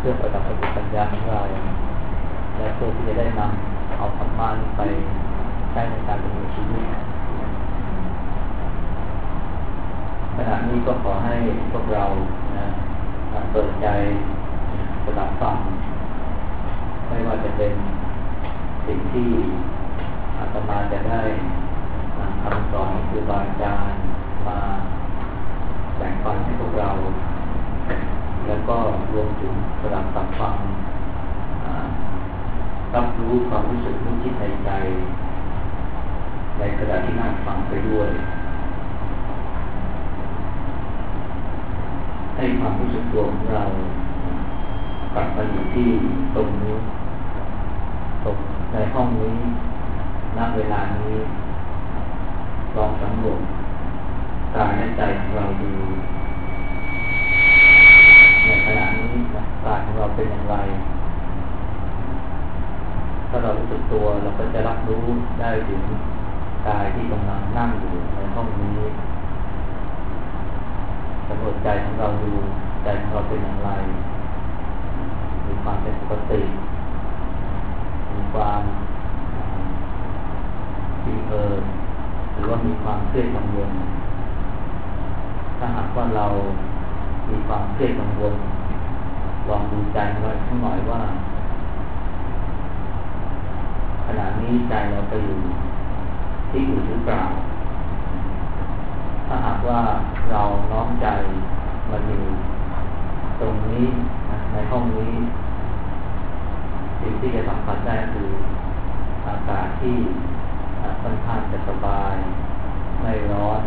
พื่อประดับสติปัญญาของเราและเพื่อที่จะได้นำเอาธรรมะไปใช้ในการดำเนินชีวิตขณะนี้ก็ขอให้พวกเรานะเปิดใจสดับฟังไม่ว่าจะเป็นสิ่งที่อาตมาจะได้นำคำสอนครูบาอาจารย์มาแบ่งปันให้พวกเราแล้วก็รวมถึงสดับฟังรับรู้ความรู้สึกนึกคิดในใจในขณะที่นั่งฟังไปด้วยให้ความรู้สึกตัวของเรากลับมาอยู่ที่ตรงนี้ตรงในห้องนี้ณเวลานี้ลองสำรวจกายและใจของเราดูในขณะนี้กายของเราเป็นอย่างไรถ้าเรารู้สึกตัวเราก็จะรับรู้ได้ถึงกายที่กำลังนั่งอยู่ในห้องนี้สำรวจใจของเราดูใจของเราเป็นอย่างไรมีความเป็นปกติมีความหรือว่ามีความเครียดกังวลถ้าหากว่าเรามีความเครียดกังวลลองดูใจเราสักหน่อยว่าขณะนี้ใจเราไปอยู่ที่อื่นหรือเปล่าถ้าหากว่าเราน้อมใจมาอยู่ตรงนี้ในห้องนี้สิ่งที่จะสัมผัสได้คืออากาศที่ค่อนข้างจะสบายไม่ร้อน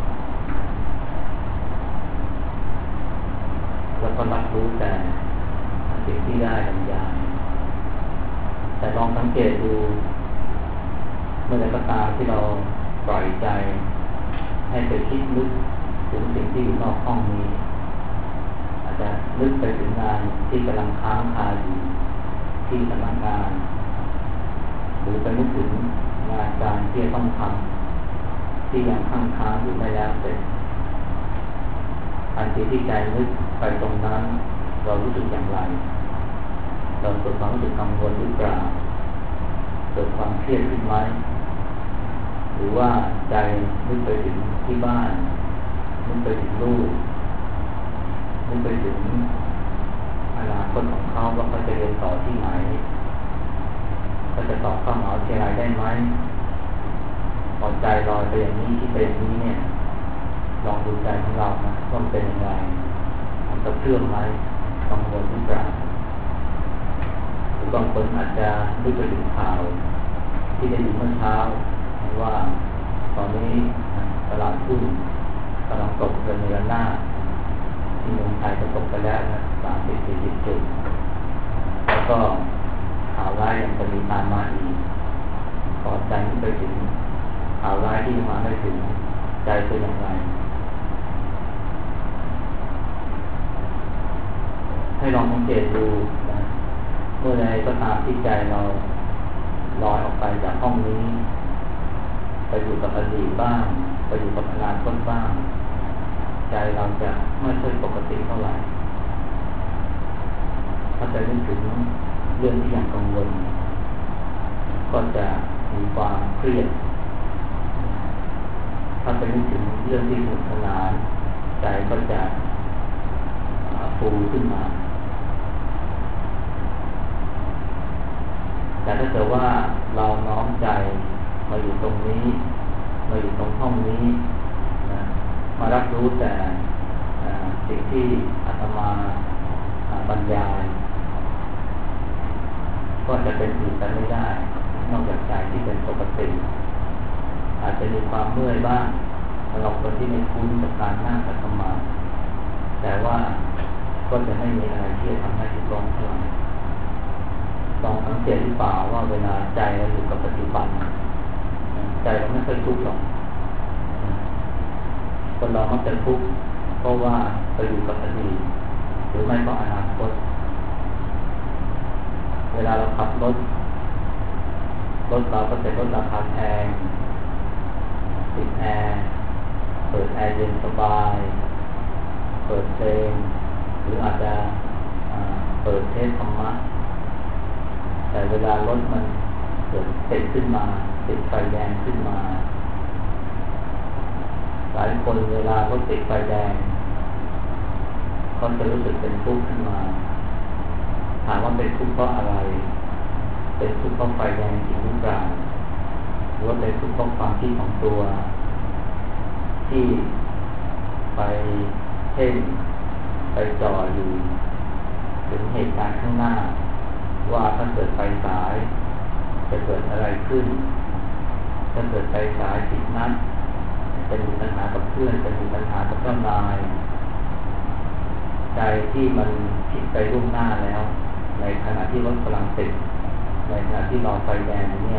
แล้วก็รับรู้แต่สิ่งที่ได้บางอย่างแต่ลองสังเกตดูเมื่อใดก็ตามที่เราปล่อยใจให้ไปคิดนึกถึงสิ่งที่อยู่นอกห้องนี้อาจจะนึกไปถึงงานที่กำลังค้างคาอยู่ที่สำนักงานหรือไปนึกถึงงานการที่ต้องทำที่ยังค้างอยู่ไม่แล้วเสร็จทันทีที่ใจนึกไปตรงนั้นเรารู้สึกอย่างไรเราเกิดความรู้สึกกังวลหรือเปล่าเกิดความเครียดขึ้นไหมหรือว่าใจนึกไปถึงที่บ้านนึกไปถึงลูกนึกไปถึงอนาคตของเขาว่าเขาจะเรียนต่อที่ไหนเขาจะต่อเข้ามหาวิทยาลัยได้ไหมพอใจลอยไปอย่างนี้คิดไปอย่างนี้เนี่ยลองดูใจของเรานะว่ามันเป็นยังไงมันจะเชื่อมไหมกังวลหรือเปล่าหรือบางคนอาจจะนึกไปถึงข่าวที่ได้ยินเมื่อเช้าว่าตอนนี้ตลาดหุ้นกำลังตกเรือนหน้าที่เมืองไทยก็ตกไปแล้วนะ30-40 จุดแล้วก็ข่าวร้ายยังจะมีตามมาอีกพอใจที่ไปถึงข่าวร้ายที่มาไม่ถึงใจเป็นอย่างไรให้ลองสังเกตดูนะเมื่อใดก็ตามที่ใจเราลอยออกไปจากห้องนี้ไปอยู่กับอดีตบ้างไปอยู่กับอนาคตบ้างใจเราจะไม่ค่อยปกติเท่าไหร่ถ้าใจนึกถึงเรื่องที่ยังกังวลก็จะมีความเครียดถ้าไปนึกถึงเรื่องที่สนุกสนานใจก็จะฟูขึ้นมาแต่ถ้าเกิดว่าเราน้อมใจมาอยู่ตรงนี้มาอยู่ตรงห้องนี้นะมารับรู้แต่สิ่งที่อาตมาบรรยายก็จะเป็นอื่นไปไม่ได้นอกจากใจที่เป็นปกติอาจจะมีความเมื่อยบ้างสำหรับคนที่ไม่คุ้นกับการนั่งขัดสมาธิแต่ว่าก็จะไม่มีอะไรที่จะทำให้ทุกข์ร้อนเท่าไหร่ลองสังเกตหรือเปล่าว่าเวลาใจเราอยู่กับปัจจุบันใจเราไม่เคยทุกข์หรอกคนเรามักจะทุกข์เพราะว่าไปอยู่กับอดีตหรือไม่ก็อนาคตเวลาเราขับรถเราก็เป็นรถราคาแพงติดแอร์เปิดแอร์เย็นสบายเปิดเพลงหรืออาจจะเปิดเทศธรรมะแต่เวลารถมันเกิดติดขึ้นมาติดไฟแดงขึ้นมาหลายคนเวลารถติดไฟแดงเขาจะรู้สึกเป็นทุกข์ขึ้นมาถามว่าเป็นทุกข์เพราะอะไรเป็นทุกข์เพราะไฟแดงจริงหรือเปล่าหรือว่าเป็นทุกข์เพราะความคิดของตัวที่ไปเพ่งไปจ่ออยู่ถึงเหตุการณ์ข้างหน้าว่าถ้าเกิดไฟสายจะเกิดอะไรขึ้นถ้าเกิดไฟสายผิดนัดจะมีปัญหากับเพื่อนจะมีปัญหากับเจ้านายใจที่มันคิดไปล่วงหน้าแล้วในขณะที่รถกำลังติดในขณะที่รอไฟแดงเนี่ย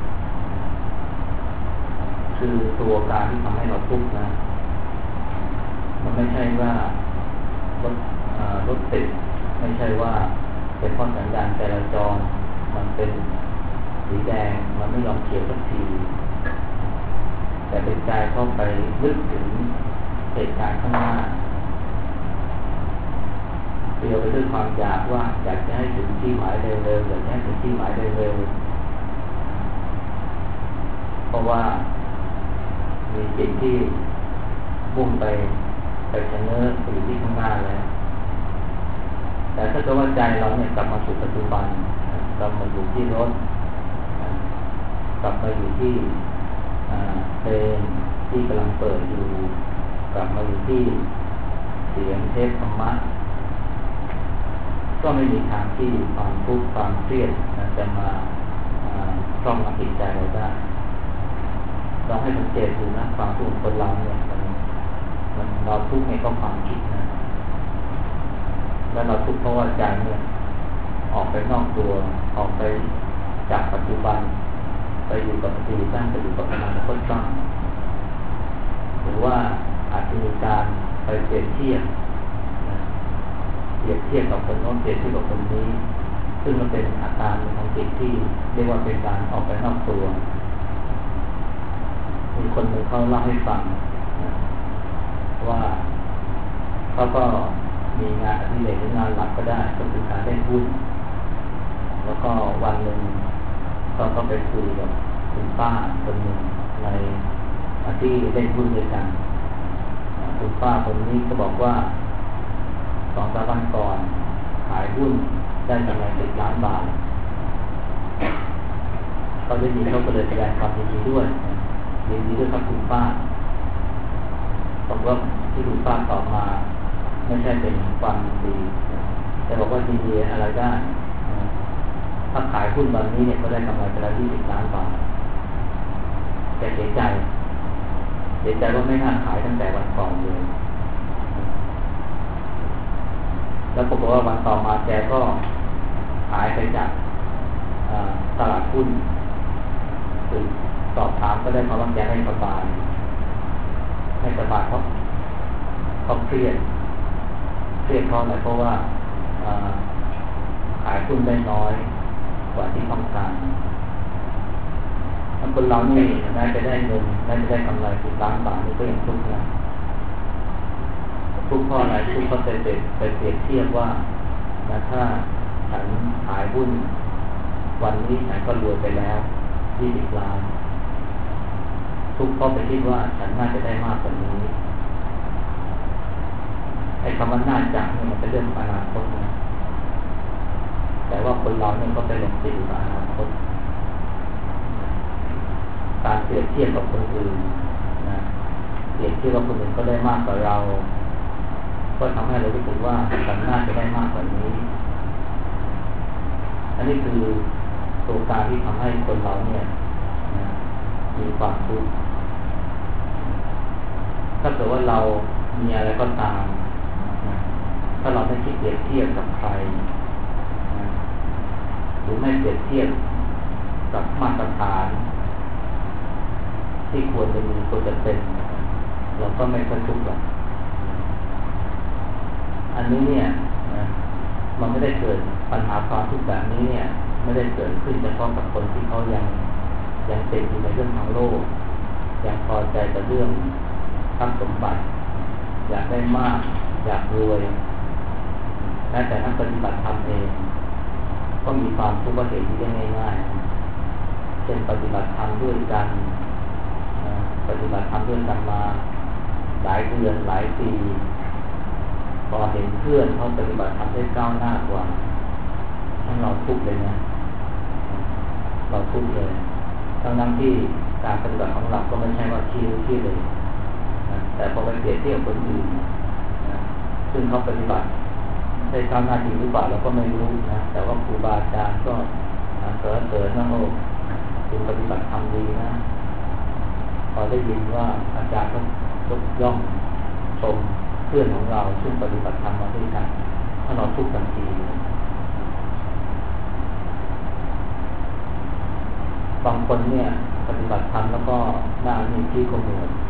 คือตัวการที่ทำให้เราทุกข์นะมันไม่ใช่ว่ารถติดไม่ใช่ว่าเป็นเพราะสัญญาณจราจรมันเป็นสีแดงมันไม่ยอมเขียวสักทีแต่เป็นใจเข้าไปลึกถึงเหตุการณ์ข้างหน้าเปลี่ยวไปด้วยความอยากว่าอยากจะให้ถึงที่หมายเร็วๆอยากจะให้ถึงที่หมายเร็วๆเพราะว่ามีจิตที่มุ่งไปชะเง้อไปอยู่ที่ข้างหน้าแล้วแต่ถ้าเกิดว่าใจเราเนี่ยกลับมาสู่ปัจจุบันกลับมาอยู่ที่รถกลับมาอยู่ที่เพลงที่กำลังเปิดอยู่กลับมาอยู่ที่เสียงเทศธรรมะก็ไม่มีทางที่ความทุกข์ความเครียดจะมาครอบงำจิตใจเราได้ลองให้สังเกตดูนะความทุกข์ของคนเราเนี่ยมันเราทุกข์ในก็ความคิดนะแล้วเราทุกข์เพราะว่าใจเนี่ยออกไปนอกตัวออกไปจากปัจจุบันไปอยู่กับอดีตบ้างไปอยู่กับอนาคตบ้างหรือว่าอาจจะมีการไปเปรียบเทียบกับคนโน้นเปรียบเทียบกับคนนี้ซึ่งมันเป็นอาการของจิตที่เรียกว่าเป็นการออกไปนอกตัวมีคนหนึ่งเขาเล่าให้ฟังว่าเขาก็มีงานอดิเรกหรืองานหลักก็ได้ก็คือการเล่นหุ้นแล้วก็วันหนึ่งเขาก็ไปคุยกับคุณป้าคนหนึ่งในที่เล่นหุ้นด้วยกันคุณป้าคนนี้ก็บอกว่า2-3 วันก่อนขายหุ้นได้กำไร10 ล้านบาทเขาได้ยินเขาก็เลยแสดงความยินดีด้วยครับคุณป้าบอกว่าที่คุณป้าตอบมาไม่ใช่เป็นความยินดีแต่บอกว่ายินดีอะไรได้ถ้าขายหุ้นวันนี้เนี่ยก็ได้กำไรไปแล้ว20 ล้านบาทแต่เสียใจว่าไม่น่าขายตั้งแต่วันก่อนเลยแล้วปรากฏว่าวันต่อมาแกก็หายไปจากตลาดหุ้นคือสอบถามก็ได้เพราะว่าแกไม่สบายเพราะเครียดเพราะอะไรเพราะว่าขายหุ้นได้น้อยกว่าที่ต้องการถ้าคนเรานี่น่าจะได้เงินน่าจะได้กำไร10 ล้านบาทนี่ก็ยังทุกข์นะทุกข์เพราะอะไรทุกข์เพราะไปเปรียบเทียบว่าถ้าฉันขายหุ้นวันนี้ฉันก็รวยไปแล้ว20 ล้านทุกข์เพราะไปคิดว่าฉันน่าจะได้มากกว่านี้ไอ้คำว่าน่าจะเนี่ยมันเป็นเรื่องอนาคตนะแต่ว่าคนเราเนี่ยก็ไปหลงติดอยู่กับอนาคตการเปรียบเทียบกับคนอื่นนะเปรียบเทียบกับคนอื่นก็ได้มากกว่าเราก็ทำให้เรารู้สึกว่าฉันน่าจะได้มากกว่านี้อันนี้คือตัวการที่ทำให้คนเราเนี่ยนะมีความทุกข์ถ้าเกิดว่าเรามีอะไรก็ตามนะถ้าเราไม่คิดเปรียบเทียบกับใครนะหรือไม่เปรียบเทียบกับมาตรฐานที่ควรจะมีควรจะเป็นเราก็ไม่ค่อยทุกข์หรอกอันนี้เนี่ยนะมันไม่ได้เกิดปัญหาความทุกข์แบบนี้เนี่ยไม่ได้เกิดขึ้นเฉพาะกับคนที่เขายังติดอยู่ในเรื่องทางโลกยังพอใจกับเรื่องทรัพย์สมบัติอยากได้มากอยากรวยแม้แต่นักปฏิบัติธรรมเองก็มีความทุกข์ว่าเหตุที่ได้ง่ายๆเช่นปฏิบัติธรรมด้วยกันปฏิบัติธรรมด้วยกันมาหลายเดือนหลายปีพอเห็นเพื่อนเขาปฏิบัติธรรมได้ก้าวหน้ากว่าทั้งเราทุกข์เลยนะเราทุกข์เลยทั้งที่การปฏิบัติของเราก็ไม่ใช่ว่าที่เลยแต่พอไปเปรียบเทียบคนอื่นซึ่งเขาปฏิบัติได้ก้าวหน้าจริงหรือเปล่าเราก็ไม่รู้นะแต่ว่าครูบาอาจารย์ก็เสริญนะโอ้คุณปฏิบัติทำดีนะพอได้ยินว่าอาจารย์ก็ยกย่องชมเพื่อนของเราซึ่งปฏิบัติธรรมมาด้วยกันถ้าเราทุกข์ทันทีบางคนเนี่ยปฏิบัติธรรมแล้วก็หน้ามีที่ขมวด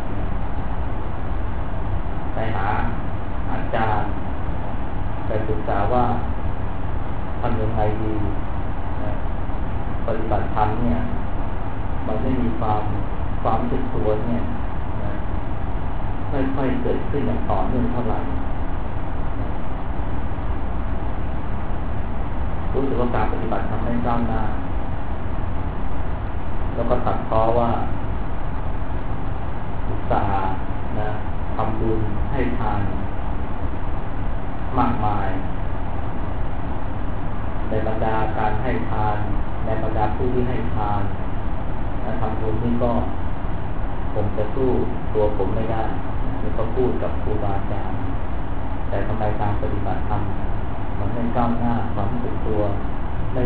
ไปหาอาจารย์ไปปรึกษาว่าทำยังไงดีปฏิบัติธรรมเนี่ยมันไม่มีความรู้สึกตัวเนี่ยไม่ค่อยเกิดขึ้นอย่างต่อเนื่องเท่าไหร่รู้สึกว่าการปฏิบัติทำให้ก้าวหน้าแล้วก็ตัดพ้อว่าอุตสาห์นะทำบุญให้ทานมากมายในบรรดาการให้ทานในบรรดาผู้ที่ให้ทานทำบุญนี่ก็ผมจะสู้ตัวผมไม่ได้นี่เขาพูดกับครูบาอาจารย์แต่ทำไมการปฏิบัติธรรมมันไม่ก้าวหน้าความรู้สึกตัวไม่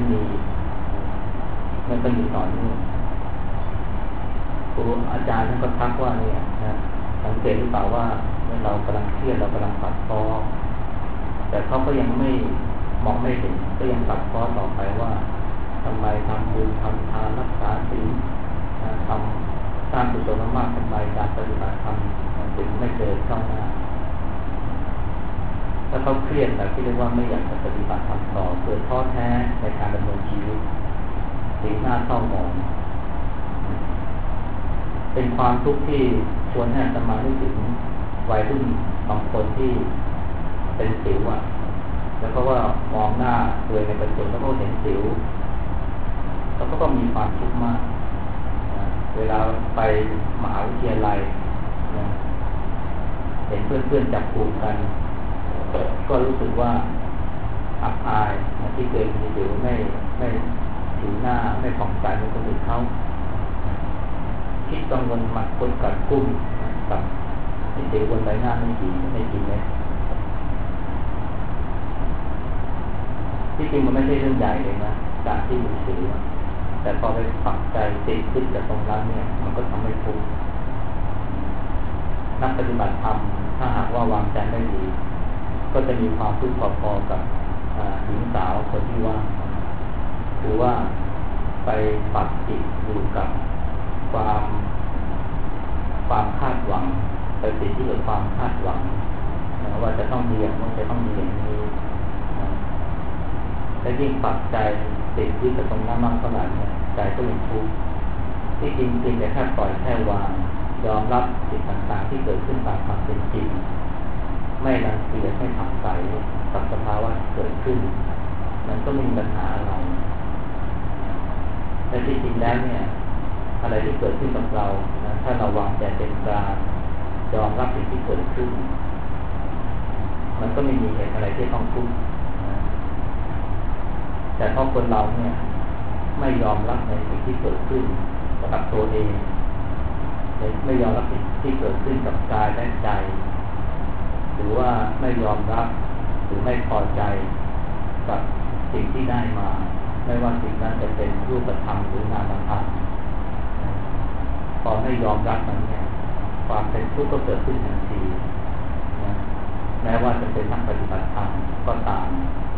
เป็นอยู่ต่อเนื่องครูอาจารย์ท่านก็ทักว่าเนี่ยนะสังเกตหรือเปล่าว่าเมื่อเรากำลังเครียดเรากำลังตัดพ้อแต่เขาก็ยังไม่มองไม่เห็นก็ยังตัดพ้อต่อไปว่าทำไมทำบุญทำทานรักษาศีลทำสร้างกุศลมากทำไมการปฏิบัติธรรมมันถึงไม่เจอก้าวหน้าถ้าเขาเครียดแต่ที่เรียกว่าไม่อยากจะปฏิบัติธรรมต่อเกิดท้อแท้ในการดำเนินชีวิตสีหน้าเศร้าหมองเป็นความทุกข์ที่ชวนให้อาตมานึกถึงวัยรุ่นบางคนที่เป็นสิวแล้วก็ว่ามองหน้าตัวในกระจกแล้วก็เห็นสิวแล้วก็ต้องมีความทุกข์มากเวลาไปมหาวิทยาลัยเห็นเพื่อนๆจับกลุ่มกันก็รู้สึกว่าอับอายที่เคยมีสิวไม่ผิวหน้าไม่ผ่องใสเหมือนคนอื่นเขาคิดกังวลมัดคนกัดกุ้มกับสิวบนใบหน้าไม่จริงเลยที่จริงมันไม่ใช่เรื่องใหญ่เลยนะการที่มีสิวแต่พอไปปักใจติดขึ้นจากตรงนั้นเนี่ยมันก็ทำให้ทุกข์นักปฏิบัติธรรมถ้าหากว่าวางใจไม่ดีก็จะมีความทุกข์พอๆกับหญิงสาวคนที่ว่าหรือว่าไปปักจิตอยู่กับความคาดหวังไปติดที่กับความคาดหวังว่าจะต้องมีอย่างนั้นจะต้องมีอย่างนี้และยิ่งปักใจติดที่กับตรงนั้นมากเท่าไหร่เนี่ยใจก็ยิ่งทุกข์ที่จริงแต่แค่ปล่อยแค่วางยอมรับสิ่งต่างๆที่เกิดขึ้นตามความเป็นจริงไม่รังเกียจไม่ผักใสกับสภาวะที่เกิดขึ้นมันก็ไม่มีปัญหาอะไรแต่ที่จริงแล้วเนี่ยอะไรที่เกิดขึ้นกับเรานะถ้าเราวางใจเป็นกลางยอมรับสิ่งที่เกิดขึ้นมันก็ไม่มีเหตุอะไรที่ต้องทุกข์แต่เพราะคนเราเนี่ยไม่ยอมรับในสิ่งที่เกิดขึ้นกับตัวเองไม่ยอมรับสิ่งที่เกิดขึ้นกับกายและใจหรือว่าไม่ยอมรับหรือไม่พอใจกับสิ่งที่ได้มาไม่ว่าสิ่งนั้นจะเป็นรูปธรรมหรือนามธรรมพอไม่ยอมรับมันเนี่ยความเป็นทุกข์ก็เกิดขึ้นทันทีนะแม้ว่าจะเป็นนักปฏิบัติธรรมก็ตาม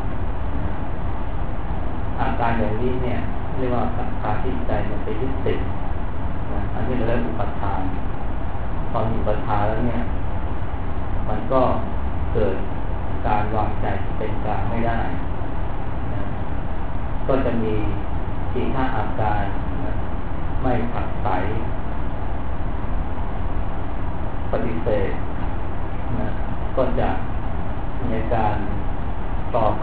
อาการอย่างนี้เนี่ยเรียกว่าสังขารที่ใจมันไปยึดติดนะอันนี้เราเรียกอุปทานพอมีอุปทานแล้วเนี่ยมันก็เกิดการวางใจที่เป็นกลางไม่ได้นะก็จะมีทีท่าอาการนะไม่ผักใสปฏิเสธนะก็จะมีอาการ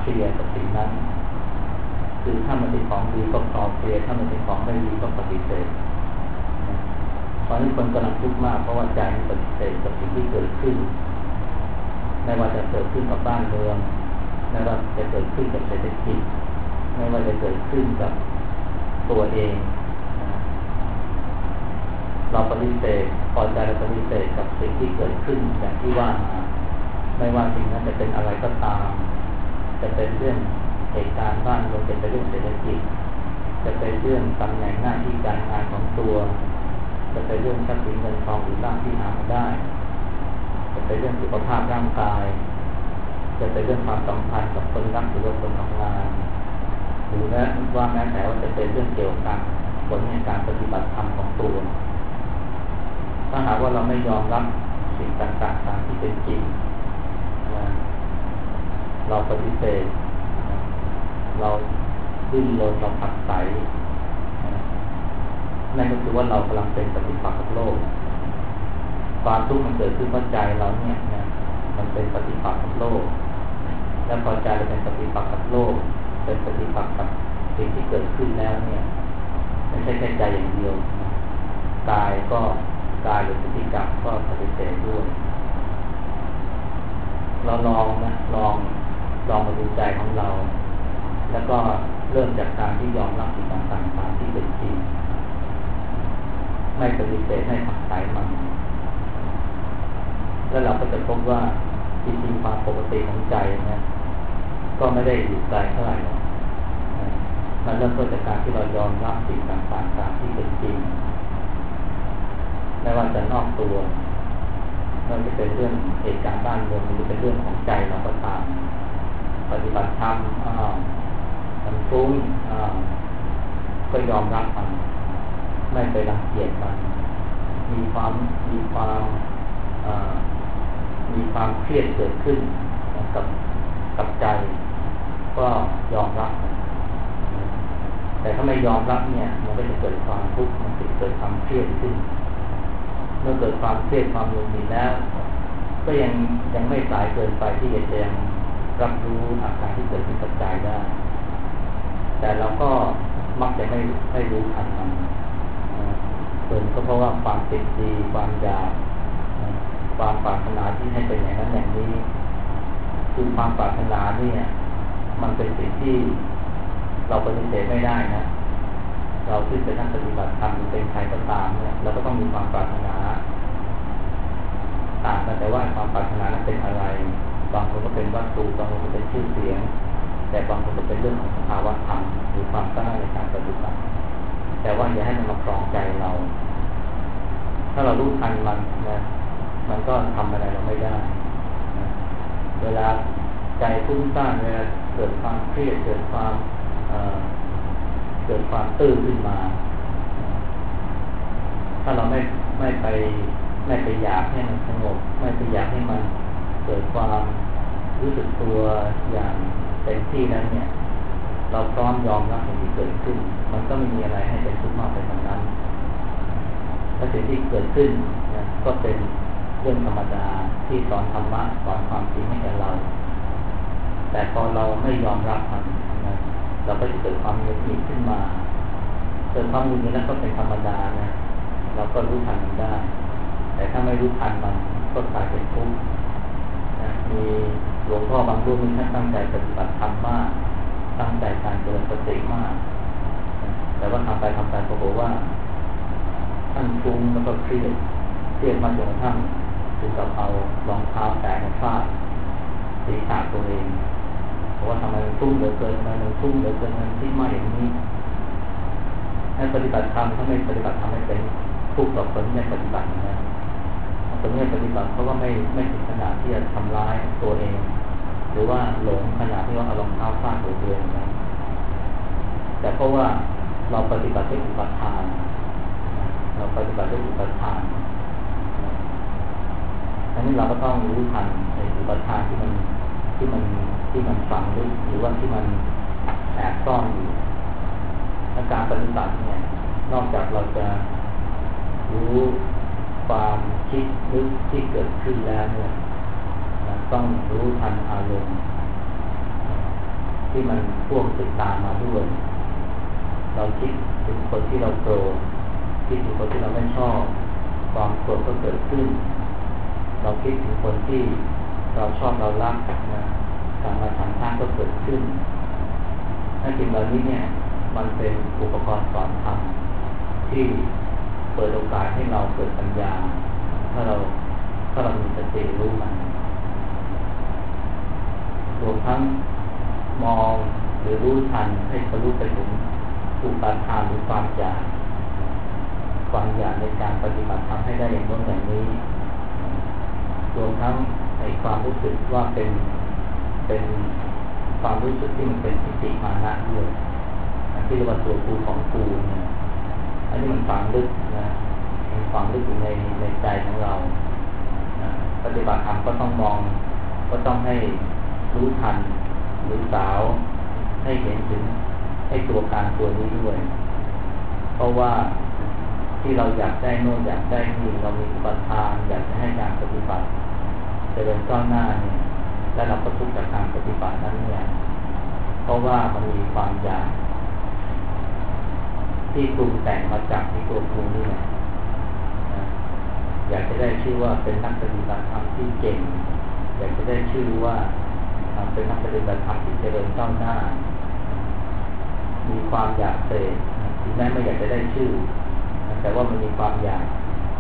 ลียร์กับสิ่งนั้นคือถ้ามันเป็นของดีก็คลอเคลียร์ถ้ามันเป็นของไม่ดีก็ปฏิเสธตอนนี้คนกำลังทุกข์มากเพราะว่าใจมันปฏิเสธกับสิ่งที่เกิดขึ้นไม่ว่าจะเกิดขึ้นกับบ้านเมืองไม่ว่าจะเกิดขึ้นกับเศรษฐกิจไม่ว่าจะเกิดขึ้นกับตัวเองเราปฏิเสธพอใจเราปฏิเสธกับสิ่งที่เกิดขึ้นอย่างที่ว่ามาไม่ว่าสิ่งนั้นจะเป็นอะไรก็ตามจะเป็นเรื่องเหตุการณ์บ้านเมืองจะเป็นเรื่องเศรษฐกิจจะเป็นเรื่องตำแหน่งหน้าที่การงานของตัวจะเป็นเรื่องทรัพย์สินเงินทองหรือร่างที่หามาได้จะเป็นเรื่องสุขภาพร่างกายจะเป็นเรื่องความสัมพันธ์กับคนรักหรือว่าคนทำงานหรือแม้ว่าแต่ว่าจะเป็นเรื่องเกี่ยวกับผลในการปฏิบัติธรรมของตัวถ้าหากว่าเราไม่ยอมรับสิ่งต่างๆตามที่เป็นจริงเราปฏิเสธเราดิ้นรนเราผักใสนั่นก็คือว่าเรากำลังเป็นปฏิปักษ์กับโลกความทุกข์มันเกิดขึ้นเพราะใจเราเนี่ยนะมันเป็นปฏิปักษ์กับโลกและพอใจเราเป็นปฏิปักษ์กับโลกเป็นปฏิปักษ์กับสิ่งที่เกิดขึ้นแล้วเนี่ยไม่ใช่แค่ใจอย่างเดียวกายหรือพฤติกรรมก็ปฏิเสธด้วยเราลองมาดูใจของเราแล้วก็เริ่มจากการที่ยอมรับสิ่งต่างๆตามที่เป็นจริงไม่ปฏิเสธไม่ผักใสมันแล้วเราก็จะพบว่าจริงๆความปกติของใจนะก็ไม่ได้อยู่ไกลเท่าไหร่หรอกมันเริ่มต้นจากการที่เรายอมรับสิ่งต่างๆตามที่เป็นจริงไม่ว่าจะนอกตัวไม่ว่าจะเป็นเรื่องเหตุการณ์บ้านเมืองหรือเป็นเรื่องของใจเราก็ตามปฏิบัติธรรมมันฟุ้งก็ยอมรับมันไม่ไปรังเกียจมันมีความเครียดเกิดขึ้นกับใจก็ยอมรับแต่ถ้าไม่ยอมรับเนี่ยมันก็จะเกิดความทุกข์มันจะเกิดความเครียดขึ้นเมื่อเกิดความเครียดความหงุดหงิดแล้วก็ยังไม่สายเกินไปที่จะยังรับรู้อาการที่เกิดขึ้นกับใจได้แต่เราก็มักจะไม่รู้ทันมันส่วนก็เพราะว่าความติดดีความอยากความปรารถนาที่ให้เป็นอย่างนั้นอย่างนี้คือความปรารถนาเนี่ยมันเป็นสิ่งที่เราปฏิเสธไม่ได้นะเราที่เป็นนักปฏิบัติธรรมเป็นใครก็ตามเนี่ยเราก็ต้องมีความปรารถนาต่างกันแต่ว่าความปรารถนานั้นเป็นอะไรบางคนก็เป็นวัตถุบางคนก็เป็นชื่อเสียงแต่บางคนก็เป็นเรื่องของสภาวะธรรมหรือความตั้งใจในการปฏิบัติแต่ว่าอย่าให้มันมาครองใจเราถ้าเรารู้ทันมันนะมันก็ทำอะไรเราไม่ได้นะเวลาใจฟุ้งซ่านเวลาเกิดความเครียดเกิดความตื้อขึ้นมาถ้าเราไม่ไปอยากให้มันสงบไม่ไปอยากให้มันเกิดความรู้สึกตัวอย่างเต็มที่นั้นเนี่ยเราพร้อมยอมรับสิ่งที่เกิดขึ้นมันก็ไม่มีอะไรให้เป็นทุกข์มากไปกว่านั้นและสิ่งที่เกิดขึ้นนะก็เป็นเรื่องธรรมดาที่สอนธรรมะสอนความจริงให้แก่เราแต่พอเราไม่ยอมรับมันนะเราก็จะเกิดความหงุดหงิดขึ้นมาเกิดความหงุดหงิดนั้นก็เป็นธรรมดานะเราก็รู้ทันมันได้แต่ถ้าไม่รู้ทันมันก็กลายเป็นทุกข์นะมีหลวงพ่อบางรูปท่านตั้งใจปฏิบัติธรรมมากตั้งใจการเจริญสติมากแต่ว่าทำไปปรากฏว่าท่านฟุ้งแล้วก็เครียดมาจนกระทั่งถึงกับเอารองเท้าแตะมาฟาดศีรษะตัวเองเพราะว่าทำไมมันฟุ้งเหลือเกินทำไมมันฟุ้งเหลือเกินมันที่มาอย่างนี้ให้ปฏิบัติธรรมถ้าไม่ปฏิบัติธรรมให้เป็นทุกข์ต่อคนที่ไม่ปฏิบัตินะคนที่ปฏิบัติเขาก็ไม่ถึงขนาดที่จะทำร้ายตัวเองหรือว่าหลงขนาดที่ว่าเอารองเท้าฟาดตัวเองนะแต่เพราะว่าเราปฏิบัติด้วยอุปทานเราปฏิบัติด้วยอุปทานอันนี้เราก็ต้องรู้ทันในอุปทานที่มันฝังลึกหรือว่าที่มันแอบซ่อนอยู่และการปฏิบัติเนี่ยนอกจากเราจะรู้ความคิดนึกที่เกิดขึ้นแล้วเนี่ยต้องรู้ทันอารมณ์ที่มันพ่วงติดตามมาด้วยเราคิดถึงคนที่เราโกรธคิดถึงคนที่เราไม่ชอบความโกรธก็เกิดขึ้นเราคิดถึงคนที่เราชอบเรารักนะการมาฉันทะก็เกิดขึ้นถ้าจริงเหล่านี้เนี่ยมันเป็นอุปกรณ์สอนธรรมที่เปิดโอกาสให้เราเกิดปัญญาถ้าเรามีสติรู้มันรวมทั้งมองหรือรู้ทันให้ทะลุไปถึงอุปาทานหรือความอยากในการปฏิบัติธรรมให้ได้อย่างโน้นอย่างนี้รวมทั้งในความรู้สึกว่าเป็นความรู้สึกที่มันเป็นทิฏฐิมานะด้วยที่เรียกว่าตัวกูของกูเนี่ยอันนี้มันฝังลึกนะมันฝังลึกอยู่ในใจของเราปฏิบัติธรรมก็ต้องมองก็ต้องให้รู้ทันหรือสาวให้เห็นถึงให้ตัวการตัวนี้ด้วยเพราะว่าที่เราอยากได้โน่นอยากได้นี่เรามีอุปทานอยากจะให้การปฏิบัติเจริญก้าวหน้าเนี่ยและเราก็ทุกข์จากการปฏิบัตินั้นเนี่ยเพราะว่ามันมีความอยากที่ปรุงแต่งมาจากที่ตัวกูนี่แหละอยากจะได้ชื่อว่าเป็นนักปฏิบัติธรรมที่เก่งอยากจะได้ชื่อว่าเป็นนักปฏิบัติธรรมที่เจริญก้าวหน้ามีความอยากเสพถึงแม้ไม่อยากจะได้ชื่อแต่ว่ามันมีความอยาก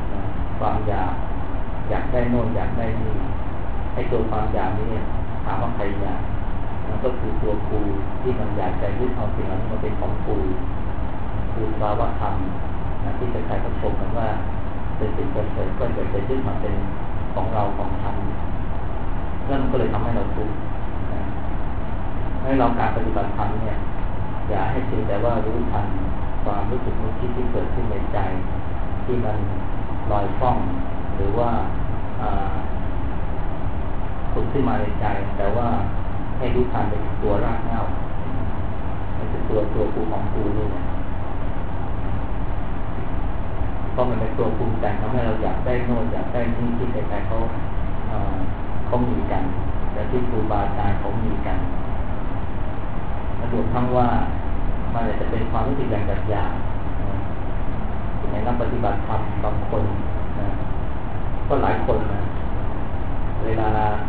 อยากได้โน่นอยากได้นี่ให้ตัวความอยากนี้เนี่ยถามว่าใครอยากมันก็คือตัวกูที่มันอยากใจยึดเอาสิ่งเหล่านี้มาเป็นของกูคือภาวะธรรมที่จะใครก็ชมกันว่าเป็นสิ่งประเสริฐก็อยากจะยึดมาเป็นของเราของฉันนั่นก็เลยทำให้เราทุกข์ให้เราการปฏิบัติธรรมเนี่ยอย่าให้เพียงแต่ว่ารู้ทันความรู้สึกนึกคิดที่เกิดขึ้นในใจที่มันลอยฟ้องหรือว่าผุดขึ้นมาในใจแต่ว่าให้รู้ทันเป็นตัวรากเหง้าเป็นตัวกูของกูนี่เนี่ยเพราะมันเป็นตัวปรุงแต่งทำให้เราอยากได้โน่นอยากได้นี่ที่ใครๆเขามีกันและที่ครูบาอาจารย์เขามีกันและรวมทั้งว่ามันจะเป็นความรู้สึกอย่างหยาบในนักปฏิบัติธรรมบางคนก็หลายคนนะเวลา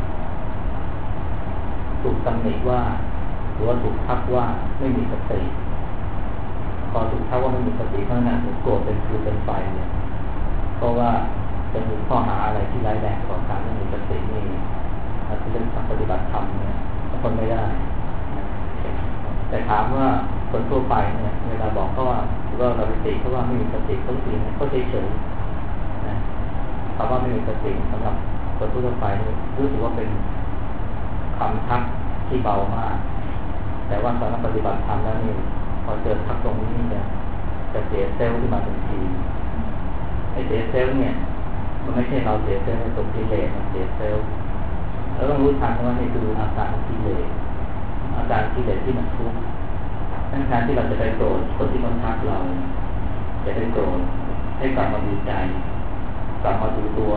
ถูกตำหนิว่าหรือว่าถูกทักว่าไม่มีสติพอถูกทักว่าไม่มีสติเพราะนั้นถูกโกรธเป็นคือเป็นไฟเนี่ยเพราะว่าจะมีข้อหาอะไรที่ร้ายแรงกว่าการไม่มีสตินี่ที่เรื่องการปฏิบัติธรรมเนี่ยคนไม่ได้แต่ถามว่าคนทั่วไปเนี่ยเวลาบอกเขาว่าหรือว่าเราไปติเขาว่าไม่มีสติเขาตีเนี่ยเขาเฉยๆนะคำว่าไม่มีสติสำหรับคนทั่วไปรู้สึกว่าเป็นคำทักที่เบามากแต่ว่าตอนนั้นปฏิบัติธรรมแล้วนี่พอเจอทักตรงนี้เนี่ยจะเสียเซลล์ขึ้นมาทันทีไอ้เสียเซลล์เนี่ยมันไม่ใช่เราเสียเซลล์ในตัวกิเลสมันเสียเซลล์แล้วต้องรู้ทันว่านี่คืออาการของกิเลสอาการกิเลสที่มันทุกข์ทั้งการที่เราจะไปโกรธคนที่มันทักเราจะไปโกรธให้กลับมาดูใจกลับมาดูตัว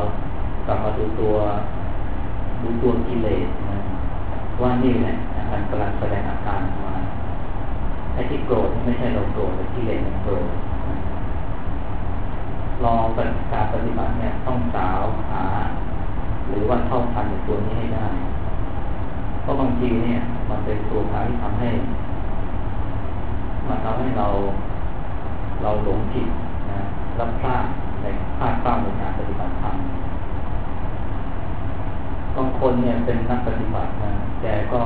กิเลสนะว่านี่แหละมันกำลังแสดงอาการมาไอ้ที่โกรธไม่ใช่เราโกรธแต่กิเลสมันโกรธลองเป็นการปฏิบัติเนี่ยต้องสาวหาหรือว่าเท่าทันในตัวนี้ให้ได้เพราะบางทีเนี่ยมันเป็นตัวพาที่ทำให้เราหลงผิดนะรับพลาดในพลาดเป้าในการปฏิบัติธรรมบางคนเนี่ยเป็นนักปฏิบัตินะแกก็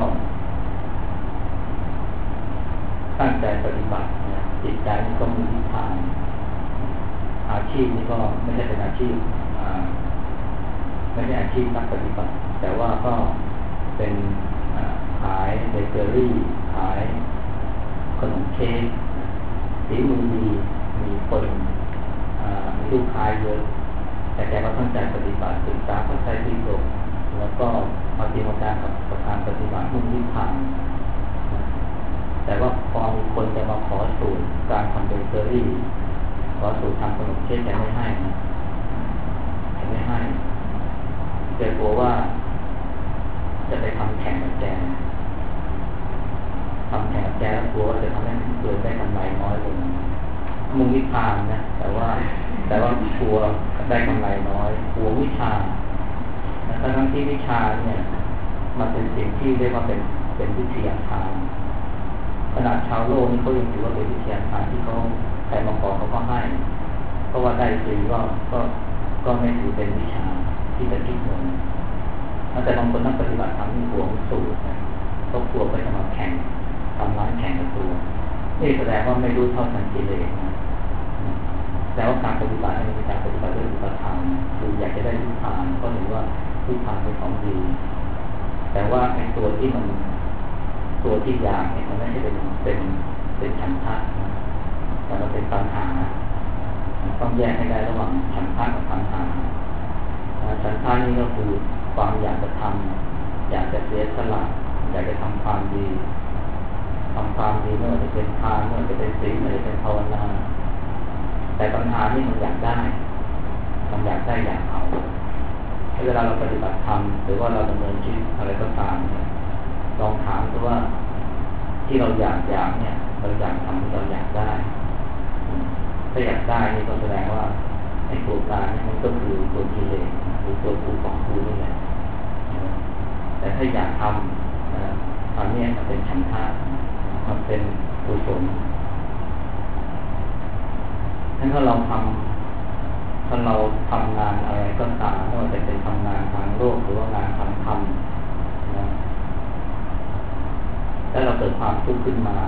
ตั้งใจปฏิบัติเนี่ยจิตใจนี่ก็มีทิศทางอาชีพนี่ก็ไม่ใช่เป็นอาชีพไม่ใช่อาชีพนักปฏิบัติแต่ว่าก็เป็นขายเบเกอรี่ขายขนมเค้กฝีมือดีมีคนมีลูกค้าเยอะแต่แกก็ตั้งใจปฏิบัติศึกษาเข้าใจที่ตรงแล้วก็มาตีมาการกับการปฏิบัติมุ่งนิพพานแต่ว่าพอมีคนจะมาขอสูตรการทำเบเกอรี่ขอสูตรทำขนมเค้กแกไม่ให้นะแกไม่ให้แกกลัวว่าจะไปทำแข่งกับแกแจแล้วกลัวว่าจะทำให้ตัวได้กำไรน้อยลงมุ่งวิชานะแต่ว่ากลัวได้กำไรน้อยกลัววิชาทั้งที่วิชาเนี่ยมันเป็นสิ่งที่เรียกว่าเป็นวิทยาทานขนาดชาวโลกนี่เขายังถือว่าเป็นวิทยาทานที่เขาใครมาขอเขาก็ให้เพราะว่าได้ฟรีก็ไม่ถือเป็นวิชาที่จะคิดเงินแต่บางคนนักปฏิบัติธรรมมีห่วงสูตรนะก็กลัวไปจะมาแข่งทำร้านแข่งกับตัวนี่แสดงว่าไม่รู้เท่าทันกิเลสนะแต่ว่าการปฏิบัติเป็นการปฏิบัติด้วยอุปทานคืออยากจะได้นิพพานก็เห็นว่านิพพานเป็นของดีแต่ว่าไอ้ตัวที่อยากเนี่ยมันไม่ใช่เป็นฉันทะนะแต่มันเป็นปัญหาต้องแยกให้ได้ระหว่างฉันทะกับปัญหาฉันทะนี่ก็คือความอยากจะทำอยากจะเสียสละอยากจะทำความดีไม่ว่าจะเป็นทานไม่ว่าจะเป็นศีลไม่ว่าจะเป็นภาวนาแต่ปัญหานี่มันอยากได้อยากเอาเวลาเราปฏิบัติธรรมหรือว่าเราดำเนินชีวิตอะไรก็ตามลองถามดูว่าที่เราอยากเนี่ยเราอยากทำเราอยากได้ถ้าอยากได้นี่ก็แสดงว่าไอ้ตัวการนี่มันก็คือตัวกิเลสหรือตัวกูของกูนี่แหละแต่ถ้าอยากทำตอนนี้มันเป็นฉันทะมันเป็นกุศลถ้าเราทำงานอะไรก็ตามไม่ว่าจะเป็นทำงานทางโลกหรือว่างานทางธรรมนะแล้วเราเกิดความทุกข์ขึ้นมา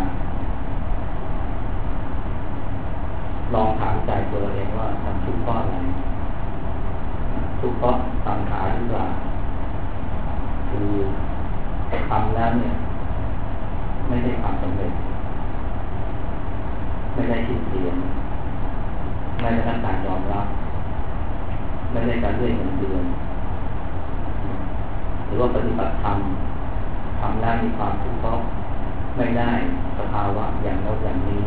ลองถามใจตัวเองว่ามันทุกข์เพราะอะไรทุกข์เพราะตัณหาหรือเปล่าคือทำแล้วเนี่ยไม่ได้ความสำเร็จไม่ได้ชื่อเสียงไม่ได้รับการยอมรับไม่ได้การเลื่อนเงินเดือนหรือว่าปฏิบัติธรรมทำแล้วมีความทุกข์เพราะไม่ได้สภาวะอย่างโน้นอย่างนี้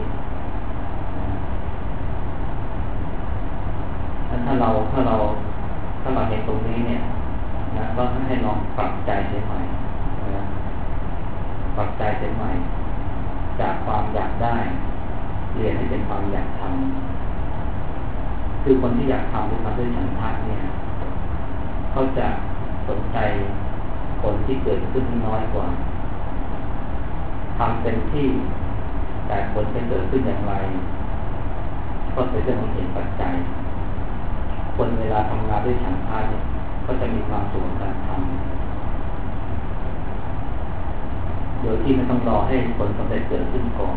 ถ้าเราเห็นตรงนี้เนี่ยนะก็ให้ลองปรับใจเสียใหม่นะปรับใจเสียใหม่จากความอยากได้เปลี่ยนให้เป็นความอยากทำคือคนที่อยากทำด้วยฉันทะเนี่ยเขาจะสนใจผลที่เกิดขึ้นน้อยกว่าทำเต็มที่แต่ผลจะเกิดขึ้นอย่างไรก็เป็นเรื่องของเหตุปัจจัยคนเวลาทำงานด้วยฉันทะเนี่ยก็จะมีความสุขกับการทำโดยที่ไม่ต้องรอให้ผลสำเร็จเกิดขึ้นก่อน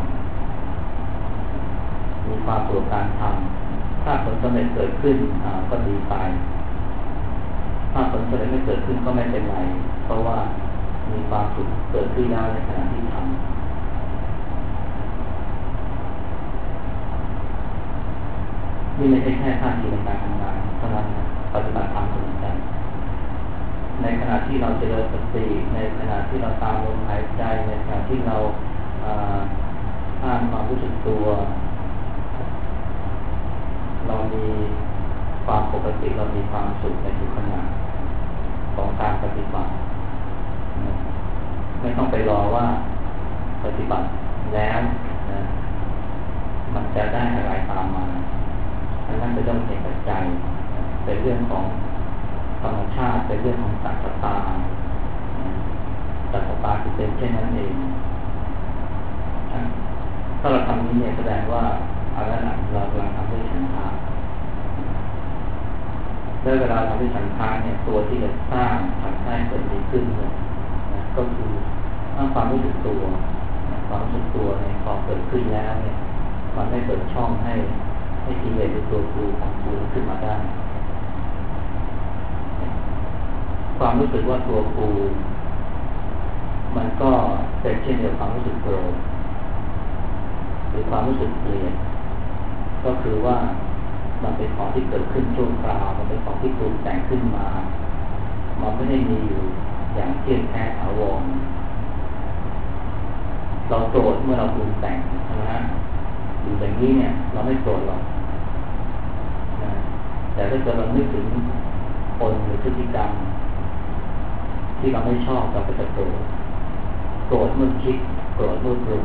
มีความสุขกับการทำถ้าผลสำเร็จเกิดขึ้นก็ดีไปถ้าผลสำเร็จไม่เกิดขึ้นก็ไม่เป็นไรเพราะว่ามีความสุขเกิดขึ้นได้ในขณะที่ทำนี่ไม่ใช่แค่ท่าทีในการทำงานเท่านั้นปฏิบัติธรรมเหมือนกันในขณะที่เราเจริญสติในขณะที่เราตามลมหายใจในขณะที่เราสร้างความรู้สึกตัวเรามีความปกติเรามีความสุขในทุกขณะของการปฏิบัติไม่ต้องไปรอว่าปฏิบัติแล้วนะมันจะได้อะไรตามมาอันนั้นเป็นเรื่องเหตุปัจจัยเป็นเรื่องของธรรมชาติเป็นเรื่องของสัจจตาคือเป็นเช่นนั้นเองถ้าเราทำนี้เนี่ยแสดงว่าเอาละเรากำลังทำด้วยฉันทะแล้วเวลาทำด้วยฉันทะเนี่ยตัวที่จะสร้างฉันทะให้เกิดดีขึ้นเนี่ยก็คือความรู้สึกตัวความรู้สึกตัวเนี่ยพอเกิดขึ้นแล้วเนี่ยมันไม่เปิดช่องให้กิเลสเป็นตัวกูของกูขึ้นมาได้ความรู้สึกว่าตัวกูมันก็เป็นเช่นเดียวกับความรู้สึกโกรธหรือความรู้สึกเกลียดก็คือว่ามันเป็นของที่เกิดขึ้นชั่วคราวมันเป็นของที่ปรุงแต่งขึ้นมามันไม่ได้มีอยู่อย่างเที่ยงแท้ถาวรเราโกรธเมื่อเราปรุงแต่งนะอยู่อย่างนี้เนี่ยเราไม่โกรธหรอกนะแต่ถ้าเกิดเรานึกถึงคนหรือพฤติกรรมที่เราไม่ชอบเราก็จะโกรธโกรธเมื่อคิดโกรธเมื่อปรุง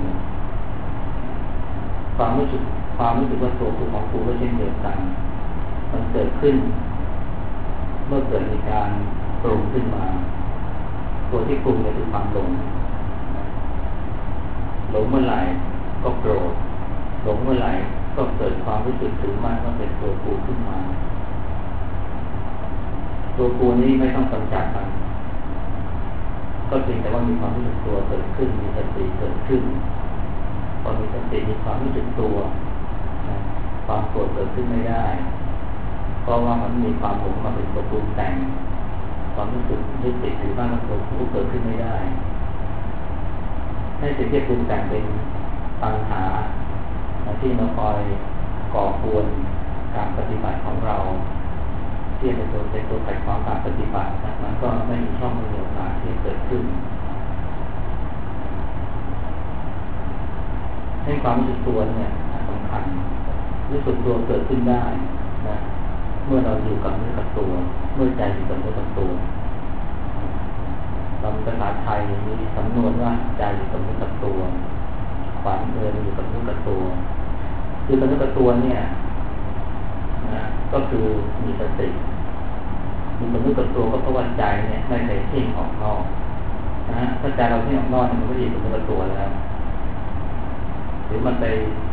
ความรู้สึกว่าตัวกูของกูก็เช่นเดียวกันมันเกิดขึ้นเมื่อเกิดมีการปรุงขึ้นมาตัวที่ปรุงเนี่ยคือความหลงเมื่อไหร่ก็โกรธหลงเมื่อไหร่ก็เกิดความรู้สึกถือมั่นว่าเป็นตัวกูขึ้นมาตัวกูนี้ไม่ต้องกำจัดมันก็เพียงแต่ว่ามีความรู้สึกตัวเกิดขึ้นมีสติเกิดขึ้นพอมีสติมีความรู้สึกตัวความโกรธเกิดขึ้นไม่ได้เพราะว่ามันมีความหลงมาเป็นตัวปรุงแต่งความรู้สึกยึดติดถือมั่นว่าตัวกูเกิดขึ้นไม่ได้ให้สิ่งที่ปรุงแต่งเป็นปัญหาที่มาคอยก่อกวนการปฏิบัติของเราที่เป็นตัวขัดขวางการปฏิบัติมันก็ไม่มีช่องไม่มีโอกาสที่เกิดขึ้นให้ความรู้สึกตัวเนี่ยสำคัญรู้สึกตัวเกิดขึ้นได้นะเมื่อเราอยู่กับเนื้อกับตัวเมื่อใจอยู่กับเนื้อกับตัวเราภาษาไทยมีสำนวนว่าใจอยู่กับเนื้อกับตัวขวัญอยู่กับเนื้อกับตัวคือกับเนื้อกับตัวเนี่ยนะก็คือมีสติมีกับเนื้อกับตัวก็เพราะว่าใจเนี่ยไม่ได้เพ่งออกนอกนะถ้าใจเราเพ่งออกนอกมันก็ไม่ได้อยู่กับเนื้อกับตัวแล้วหรือมัน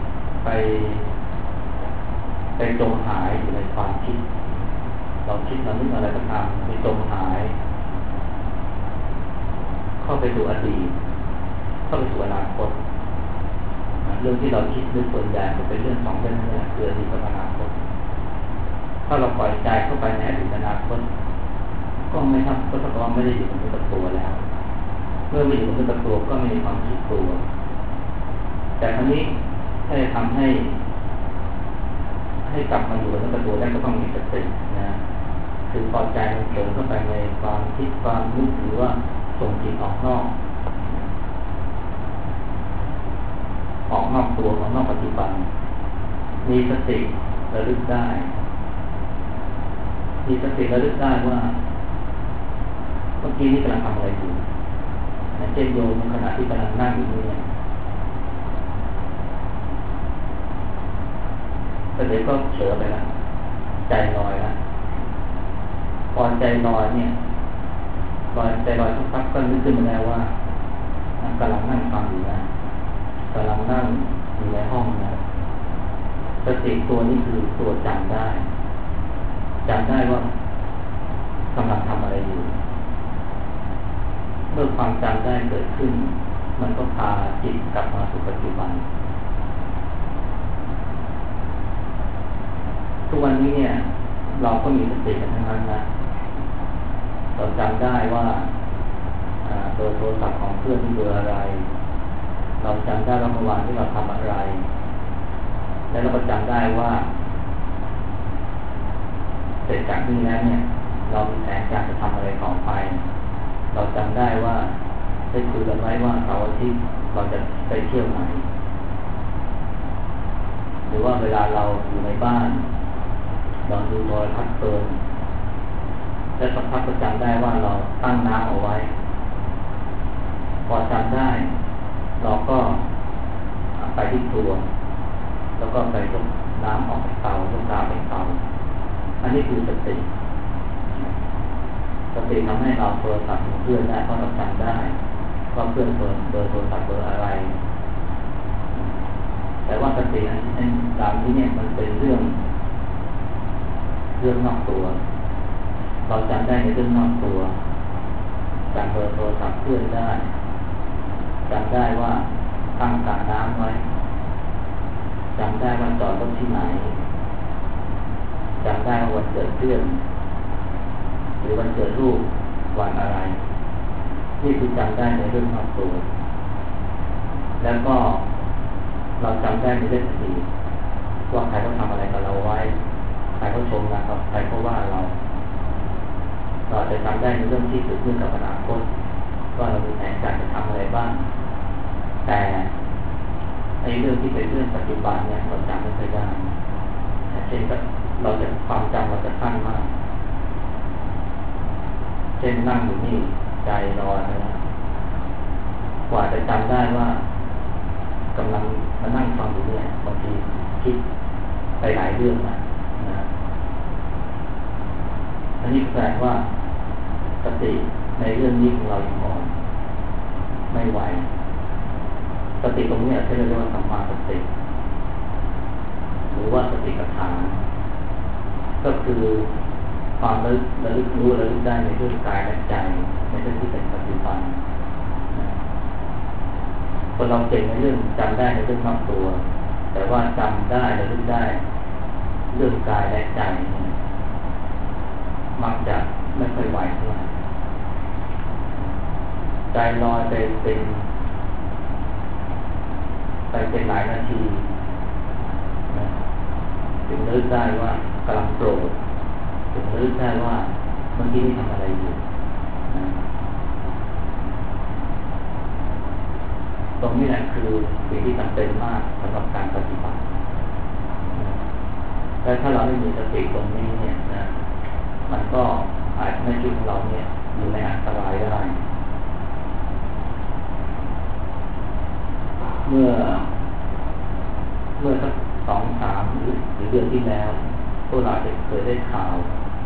ไปจมหายอยู่ในความคิดเราคิดเรานึกอะไรก็ตามไปจมหายเข้าไปสู่อดีตเข้าไปสู่อนาคตเรื่องที่เราคิดนึกส่วนใหญ่มันเป็นเรื่องสองเรื่องนี้คืออดีตกับอนาคตถ้าเราปล่อยใจเข้าไปในอดีตอนาคตก็ไม่ทำก็ต้องไม่ได้อยู่กับเนื้อกับตัวแล้วเมื่อไม่อยู่กับเนื้อกับตัวก็ไม่มีความคิดตัวแต่ครั้นี้ถ้าจะทำให้กลับมาอยู่กับเนื้อกับตัวได้ก็ต้องมีสตินะคือพอใจมันเกิดเข้าไปในความคิดความนึกหรือว่าส่งจิตออกนอกตัวออกนอกปัจจุบันมีสติระลึกได้ว่าเมื่อกี้นี่กำลังทำอะไรอยู่เช่นโยมในขณะที่กำลังนั่งอยู่นี่ก็เดี๋ยวก็เฉลไปแล้วใจลอยแล้วพอใจลอยเนี่ยใจลอยสักพักก็นึกขึ้นมาแล้วว่ากำลังนั่งฟังอยู่นะกำลังนั่งอยู่ในห้องนะสติตัวนี้คือตัวจำได้ว่ากำลังทำอะไรอยู่เมื่อความจำได้เกิดขึ้นมันก็พาจิตกลับมาสู่ปัจจุบันทุกวันนี้เนี่ยเราก็มีสติกันทั้งนั้นนะเราจำได้ว่าเบอร์โทรศัพท์ของเพื่อนที่เบอร์อะไรเราจำได้ว่าเมื่อวานที่เราทำอะไรและเราก็จำได้ว่าเสร็จจากนี้แล้วเนี่ยเรามีแผนการจะทำอะไรต่อไปเราจำได้ว่าได้คุยกันไว้ว่าเสาร์อาทิตย์เราจะไปเที่ยวไหนหรือว่าเวลาเราอยู่ในบ้านเราดูโทรทัศน์เพลินและสักพักก็จำได้ว่าเราตั้งน้ำเอาไว้พอจำได้เราก็ไปที่ครัวแล้วก็ไปยกน้ำออกจากเตายกน้ำไปเตาอันนี้คือสติทำให้เราโทรศัพท์ของเพื่อนได้เพราะเราจำได้ว่าเพื่อนเบอร์โทรศัพท์เบอร์อะไรแต่ว่าสติอันนี้เนี่ยมันเป็นเรื่องนอกตัวเราจำได้ในเรื่องนอกตัวจำเบอร์โทรศัพท์เพื่อนได้จำได้ว่าตั้งการน้ำไว้จำได้ว่าจอดรถที่ไหนจำได้ว่าวันเกิดเพื่อนหรือวันเกิดลูกวันอะไรนี่คือจำได้ในเรื่องนอกตัวแล้วก็เราจำได้ในเรื่องอดีตว่าใครเขาทำอะไรกับเราไว้ใครเขาชมเราใครเขาว่าเราจะจำได้ในเรื่องที่เกิดขึ้นกับอนาคตว่าเรามีแผนการจะทำอะไรบ้างแต่ไอ้เรื่องที่เป็นเรื่องปัจจุบันเนี่ยเราจำไม่ค่อยได้เช่นเราจะความจำเราจะสั้นมากเช่นนั่งอยู่นี่ใจลอยไปแล้วกว่าจะจำได้ว่ากำลังมานั่งฟังอยู่เนี่ยบางทีคิดไปหลายเรื่องนะอันนี้แสดงว่าสติในเรื่องนี้ของเรายังอ่อนไม่ไหวสติตรงนี้ที่เรียกว่าสัมมาสติหรือว่าสติปัฏฐานก็คือความระลึกรู้ระลึกได้ในเรื่องกายและใจในเรื่องที่เป็นปัจจุบันคนเราเก่งในเรื่องจำได้ในเรื่องนอกตัวแต่ว่าจำได้ระลึกได้เรื่องกายและใจมักจะไม่ค่อยไหวเท่าไหร่ใจลอยไปเป็นหลายนาทีถึงนึกได้ว่ากำลังโกรธถึงนึกได้ว่าเมื่อกี้นี่ทำอะไรอยู่ตรงนี้แหละคือสิ่งที่จำเป็นมากสำหรับการปฏิบัติและถ้าเราไม่มีสติตรงนี้เนี่ยนะมันก็อาจในชีวิตของเราเนี่ยอยู่ในอันตรายได้เมื่อสัก2-3 หรือเดือนที่แล้วพวกเราจะเคยได้ข่าว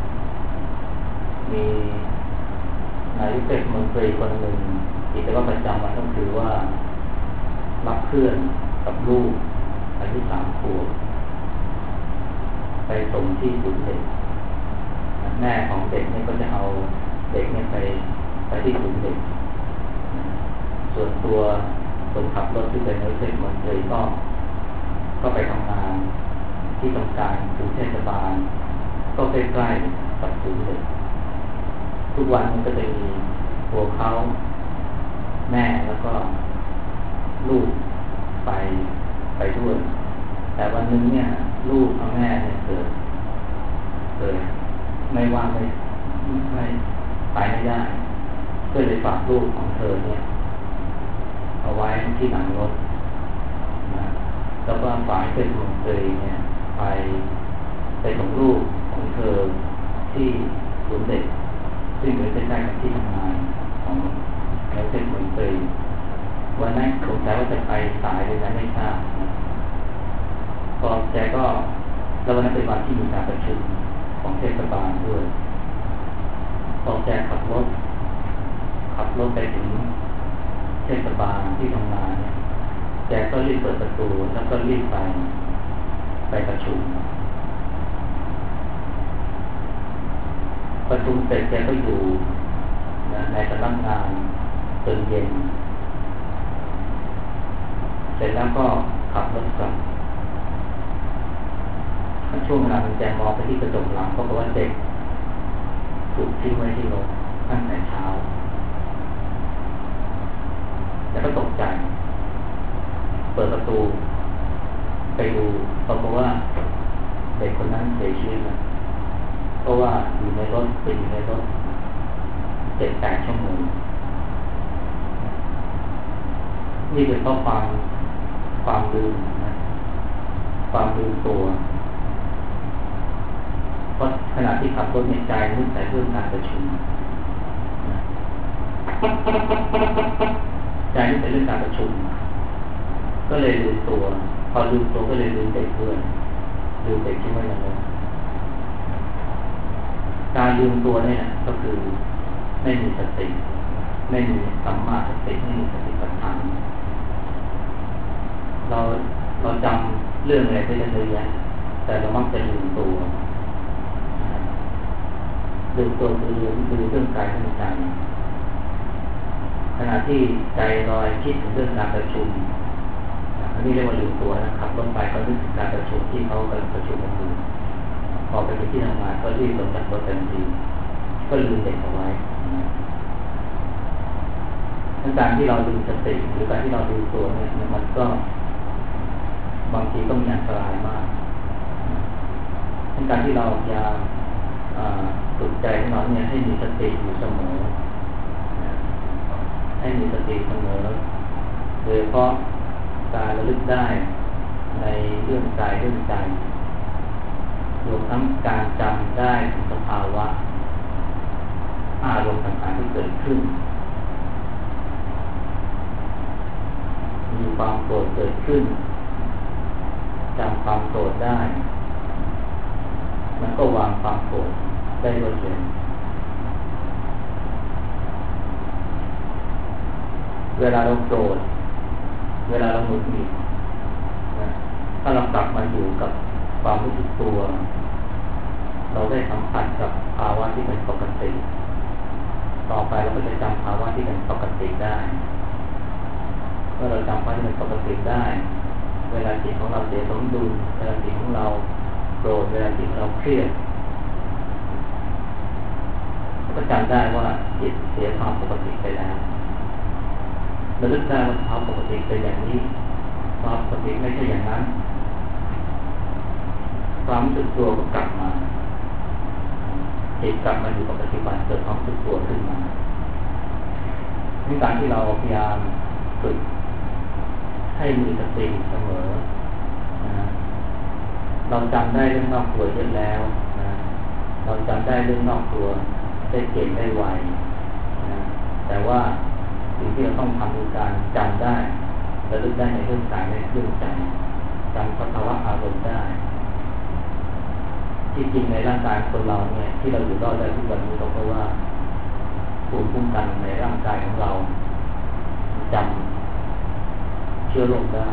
มีนายกเทศมนตรีคนหนึ่งกิจวัตรประจำวันก็คือว่ารับเพื่อนกับลูกอายุ3 ขวบไปส่งที่ศูนย์เด็กแม่ของเด็กเนี่ยก็จะเอาเด็กเนี่ยไปที่ศูนย์เด็กส่วนตัวคนขับรถที่เป็นนายกเทศมนตรีก็ไปทำงานที่ทำการคือเทศบาลก็ใกล้ๆกับศูนย์เด็กทุกวันมันก็จะมีตัวเขาแม่แล้วก็ลูกไปด้วยแต่วันนึงเนี่ยลูกกับแม่เนี่ยเกิดไม่ว่างไม่ไปไม่ได้ก็เลยฝากลูกของเธอเนี่ยเอาไว้ที่หลังรถนะแล้วก็ฝากเป็นคนเคยเนี่ยไปส่งลูกของเธอที่ศูนย์เด็กซึ่งอยู่ใกล้ๆกับที่ทำงานของนายกเทศมนตรีวันนั้นสงสัยว่าจะไปสายหรือไม่ทราบพอแกก็แล้ววันนั้นเป็นวันที่มีการประชุมของเทศบาลด้วยพอแกขับรถไปถึงเทศบาลที่ทำงานเนี่ยแกก็รีบเปิดประตูแล้วก็รีบไปประชุมเสร็จแกก็อยู่ในสำนักงานจนเย็นเสร็จแล้วก็ขับรถกลับช่วงเวลาแกมองไปที่กระจกหลังก็พบว่าเด็กถูกทิ้งไว้ที่รถตั้งแต่เช้าแล้วก็ตกใจเปิดประตูไปดูปรากฏว่าเด็กคนนั้นเสียชีวิตแล้วเพราะว่าอยู่ในรถ7-8 ชั่วโมงนี่เป็นเพราะความลืมนะความลืมตัวเพราะขณะที่ขับรถในใจนึกแต่เรื่องการประชุมใจนึกแต่เรื่องการประชุมก็เลยลืมตัวพอลืมตัวก็เลยลืมเด็กด้วยลืมเด็กที่ไม่ละเมิดการลืมตัวเนี่ยก็คือไม่มีสติไม่มีสัมมาสติไม่มีสติปัฏฐานเราจำเรื่องอะไรได้เยอะแยะแต่เรามักจะลืมตัวคือเรื่องกายเรื่องใจขณะที่ใจลอยคิดถึงเรื่องการประชุมอันนี้เรียกว่าลืมตัวนะครับลงไปก็นึกถึงการประชุมที่เขากำลังประชุมกันอยู่พอไปที่ทำงานก็รีบลงจากรถทันทีก็ลืมเด็กเอาไว้การที่เราลืมสติหรือการที่เราลืมตัวเนี่ยมันก็บางทีก็มีอันตรายมากการที่เราพยายามฝึกใจของเราเนี่ยให้มีสติอยู่เสมอให้มีสติเสมอโดยเฉพาะการระลึกได้ในเรื่องกายเรื่องใจรวมทั้งการจำได้ถึงสภาวะอารมณ์ต่างๆที่เกิดขึ้นมีความโกรธเกิดขึ้นจำความโกรธได้มันก็วางความโกรธได้รวดเร็วเวลาเราโกรธเวลาเราหงุดหงิดถ้าเรากลับมาอยู่กับความรู้สึกตัวเราได้สัมผัสกับภาวะที่เป็นปกติต่อไปเราก็จะจำภาวะที่เป็นปกติได้เมื่อเราจำภาวะที่เป็นปกติได้เวลาจิตของเราเสียสมดุลเวลาจิตของเราโกรธเวลาจิตของเราเครียดก็จำได้ว่าจิตเสียความปกติไปแล้วระลึกได้ว่าความปกติเป็นอย่างนี้ความปกติไม่ใช่อย่างนั้นความรู้สึกตัวก็กลับมาจิตกลับมาอยู่กับปัจจุบันเกิดความรู้สึกตัวขึ้นมาในการที่เราพยายามฝึกให้มีสติเสมอนะเราจำได้เรื่องนอกตัวเยอะแล้วนะเราจำได้เรื่องนอกตัวได้เก่งได้ไวนะแต่ว่าสิ่งที่เราต้องทำคือการจำได้ระลึกได้ในเรื่องกายในเรื่องใจจำสภาวะอารมณ์ได้ที่จริงในร่างกายคนเราเนี่ยที่เราอยู่รอดได้ทุกวันนี้ก็เพราะว่าภูมิคุ้มกันในร่างกายของเราจำเชื้อโรคได้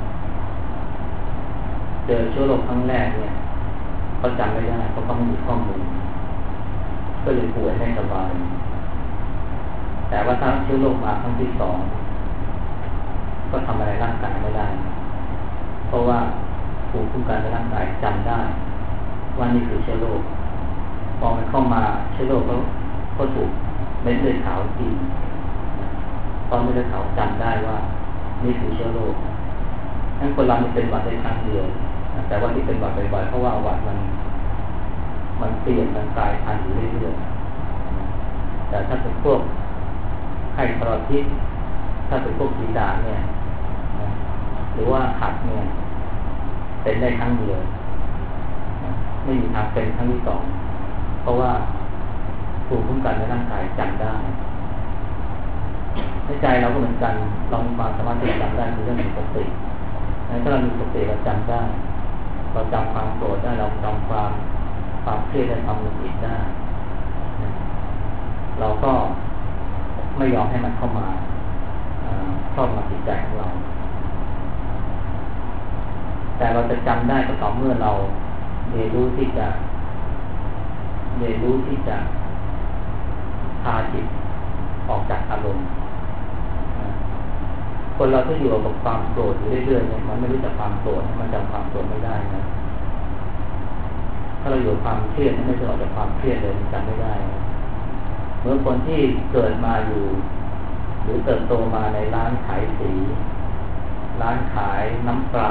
เจอเชื้อโรคครั้งแรกเนี่ยเขาจำไม่ได้เพราะเขาไม่มีข้อมูลก็เลยป่วยไม่สบายแต่ว่าถ้าเชื้อโรคมาครั้งที่สองก็ทำอะไรร่างกายไม่ได้เพราะว่าภูมิคุ้มกันในร่างกายจำได้ว่านี่คือเชื้อโรคพอมันเข้ามาเชื้อโรคก็ถูกเม็ดเลือดขาวกินตอนเม็ดเลือดขาวจำได้ว่านี่คือเชื้อโรคงั้นคนเราเป็นหวัดได้ครั้งเดียวแต่ว่าที่เป็นหวัดบ่อยๆเพราะว่าหวัดมันเปลี่ยนมันกลายพันธุ์อยู่เรื่อยๆแต่ถ้าเป็นพวกไข้ทรพิษถ้าเป็นพวกฝีดาษเนี่ยหรือว่าขัดเนี่ยเป็นได้ครั้งเดียวไม่มีทางเป็นครั้งที่สองเพราะว่าภูมิคุ้มกันในร่างกายจำได้ในใจเราก็เหมือนกันเรามีความสามารถที่จะจำได้ในเรื่องของสติถ้าเรามีสติเราจำได้เราจำความโกรธได้เราจำความเครียดได้ความหงุดหงิดได้เราก็ไม่ยอมให้มันเข้ามาครอบงำจิตใจของเราแต่เราจะจำได้ก็ต่อเมื่อเราเรียนรู้ที่จะพาจิตออกจากอารมณ์คนเราที่อยู่กับความโกรธอยู่เรื่อยๆเนี่ยมันไม่รู้จักความโกรธมันจำความโกรธไม่ได้นะถ้าเราอยู่กับความเครียดไม่จะออกจากความเครียดเลยมันจำไม่ได้เหมือนคนที่เกิดมาอยู่หรือเติบโตมาในร้านขายสีร้านขายน้ำปลา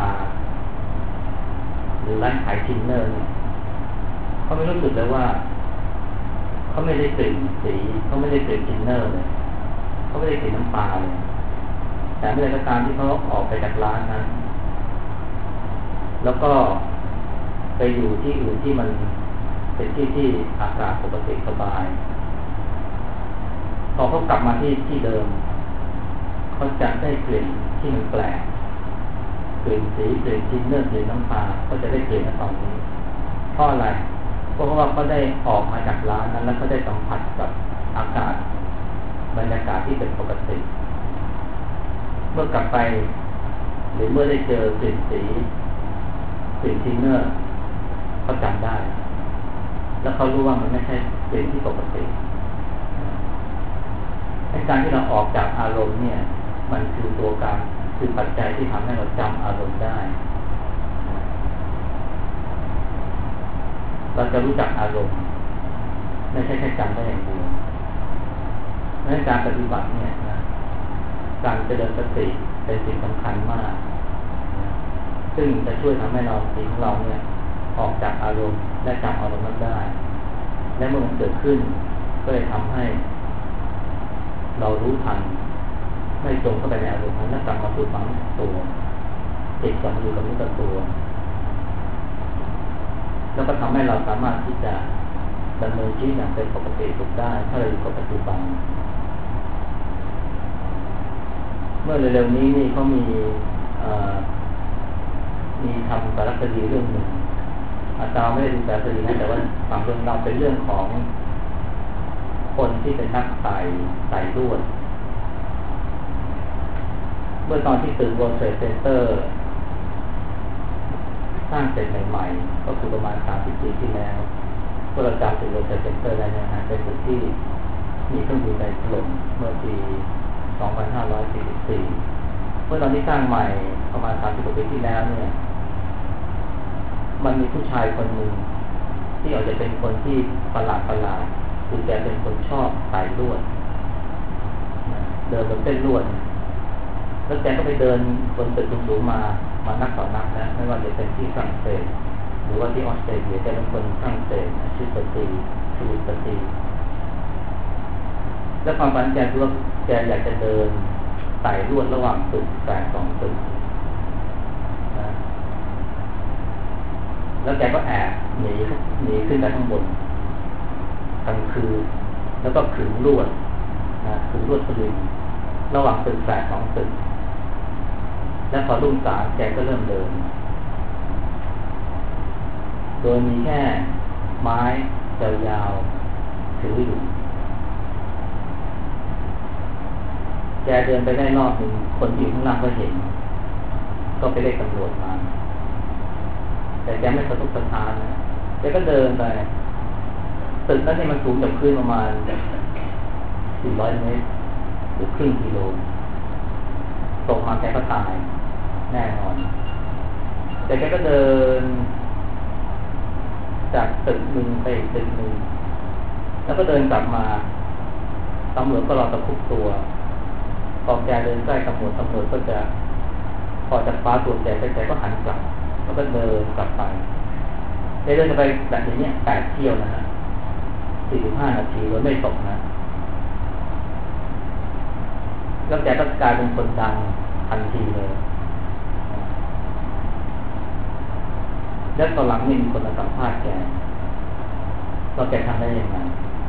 หรือร้านขายทินเนอร์เนี่ยเขาไม่รู้สึกเลยว่าเขาไม่ได้กลิ่นสีเขาไม่ได้กลิ่นทินเนอร์เลยเขาไม่ได้กลิ่นน้ำปลาเลยแต่เมื่อไรก็ตามที่เขาออกไปจากร้านนั้นแล้วก็ไปอยู่ที่อื่นที่มันเป็นที่อากาศปกติสบายพอเขากลับมาที่เดิมเขาจะได้กลิ่นที่มันแปลกกลิ่นสีกลิ่นทินเนอร์กลิ่นน้ำปลาเขาจะได้กลิ่นในตอนนี้เพราะอะไรเพราะว่าเขาได้ออกมาจากร้านนั้นแล้วเขาได้สัมผัสกับอากาศบรรยากาศที่เป็นปกติเมื่อกลับไปหรือเมื่อได้เจอกลิ่นสีกลิ่นทินเนอร์เขาจำได้แล้วเขารู้ว่ามันไม่ใช่กลิ่นที่ปกติการที่เราออกจากอารมณ์เนี่ยมันคือตัวการคือปัจจัยที่ทำให้เราจำอารมณ์ได้เราจะรู้จักอารมณ์ไม่ใช่แค่จำได้อย่างเดียวในการปฏิบัติเนี่ยนะการเจริญสติเป็นสิ่งสำคัญมากนะซึ่งจะช่วยทำให้เราสิ่งของเราเนี่ยออกจากอารมณ์และจำอารมณ์นั้นได้และเมื่อมันเกิดขึ้นก็เลยทำให้เรารู้ทันไม่จมเข้าไปในอารมณ์นั้นและกลับมาสู่ความรู้สึกตัวจิตกลับมาอยู่กับรู้สึกตัวแล้วก็ทำให้เราสามารถที่จะดำเนินชีวิตอย่างเป็นปกติสุขได้ถ้าเราอยู่กับปัจจุบันเมื่อเร็วๆนี้นี่เขามีทำสารคดีเรื่องหนึ่งอาจารย์ไม่ได้ดูสารคดีนะแต่ว่าฟังเรื่องเราเป็นเรื่องของคนที่เป็นนักไต่ลวดเมื่อตอนที่ตึก World Trade Center สร้างเสร็จใหม่ๆก็คือประมาณ30 ปีที่แล้วพวกเราจำตึก World Trade Center ได้นะฮะเป็นตึกที่มีเครื่องบินไปถล่มเมื่อปี 2544 เมื่อตอนที่สร้างใหม่ประมาณ30 ปีที่แล้วเนี่ยมันมีผู้ชายคนหนึ่งที่อาจจะเป็นคนที่ประหลาดคือแกเป็นคนชอบไต่ลวดเดินบนเส้นลวดแล้วแกก็ไปเดินบนตึกสูงๆมานักต่อนักนะไม่ว่าจะเป็นที่ฝรั่งเศสหรือว่าที่ออสเตรเลียแกเป็นคนฝรั่งเศสชื่อปตีและความฝันแกคือว่าแกอยากจะเดินไต่ลวดระหว่างตึกแฝด2 ตึกนะแล้วแกก็แอบหนีขึ้นไปข้างบนกลางคืนแล้วก็ขึงลวดสลิงระหว่างตึกแฝด2 ตึกและพอรุ่งสางแกก็เริ่มเดินโดยมีแค่ไม้ยาวๆถืออยู่แกเดินไปได้รอบหนึ่งคนอยู่ข้างล่างก็เห็นก็ไปเรียกตำรวจมาแต่แกไม่สะทกสะท้านนะแกก็เดินไปตึกนั้นเนี่ยมันสูงจากพื้นประมาณ400 เมตรหรือครึ่งกิโลตกมาแกก็ตายแน่นอนแต่แกก็เดินจากตึกหนึ่งไปอีกตึกหนึ่งแล้วก็เดินกลับมาตำรวจก็รอตะคุบตัวพอแกเดินใกล้ตำรวจก็จะพอจะคว้าตัวแกก็หันกลับแล้วก็เดินกลับไปเดินไปแบบนี้8 เที่ยวนะฮะ45 นาทีโดยไม่ตกนะแล้วแกก็กลายเป็นคนดังทันทีเลยแล้วตอนหลังนี่มีคนมาสัมภาษณ์แกว่าแกทำได้ยังไง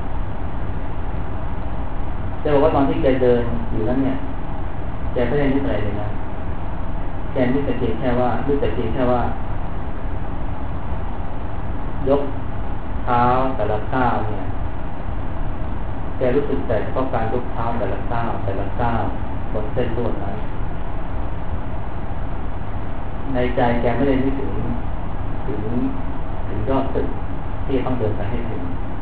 แกบอกว่าตอนที่แกเดินอยู่นั้นเนี่ยแกไม่ได้นึกอะไรเลยนะแกนึกแต่เพียงแค่ว่ายกเท้าแต่ละก้าวเนี่ยแกรู้สึกแต่เฉพาะการยกเท้าแต่ละก้าวบนเส้นลวดนั้นในใจแกไม่ได้นึกถึงยอดตึกที่ต้องเดินไปให้ถึง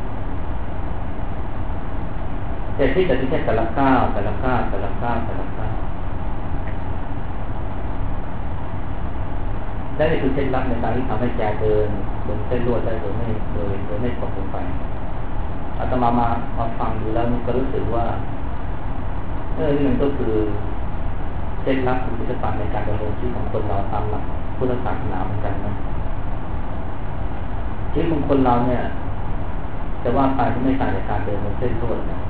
แต่ที่จะที่แค่แต่ละก้าวและนี่คือเคล็ดลับในการที่ทำให้แกเดินบนเส้นลวดได้โดยไม่ตกลงไปอาตมาฟังดูแล้วมันก็รู้สึกว่านี่มันก็คือเคล็ดลับของศิลปะในการดำรงชีวิตของคนเราตามหลักพุทธศาสนาเหมือนกันนะชีวิตของคนเราเนี่ยจะว่าไปไม่ต่างจากการเดินบนเส้นลวดนะ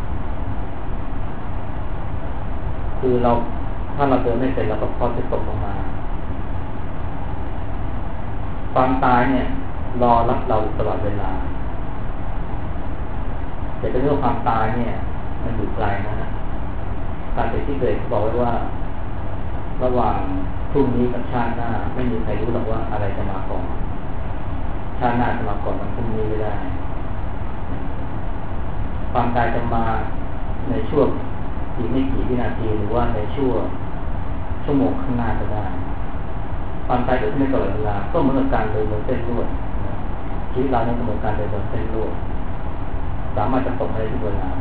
คือถ้าเราเดินไม่เป็นเราก็พอจะตกลงมาความตายเนี่ยรอรับเราตลอดเวลาแต่เป็นเรื่องความตายเนี่ยมันอยู่ไกลนะการเปรียบเทียบบอกไว้ว่าระหว่างพรุ่งนี้กับชาติหน้าไม่มีใครรู้หรอกว่าอะไรจะมาก่อนชาติหน้าจะมาก่อนมันพรุ่งนี้ไม่ได้ความตายจะมาในช่วงอีกไม่กี่วินาทีหรือว่าในชั่วโมงข้างหน้าก็ได้ความตายเกิดขึ้นในตลอดเวลาก็เหมือนกับการเดินบนเส้นลวดชีวิตเราเนี่ยเหมือนการเดินบนเส้นลวดสามารถจะตกได้ทุกเวลา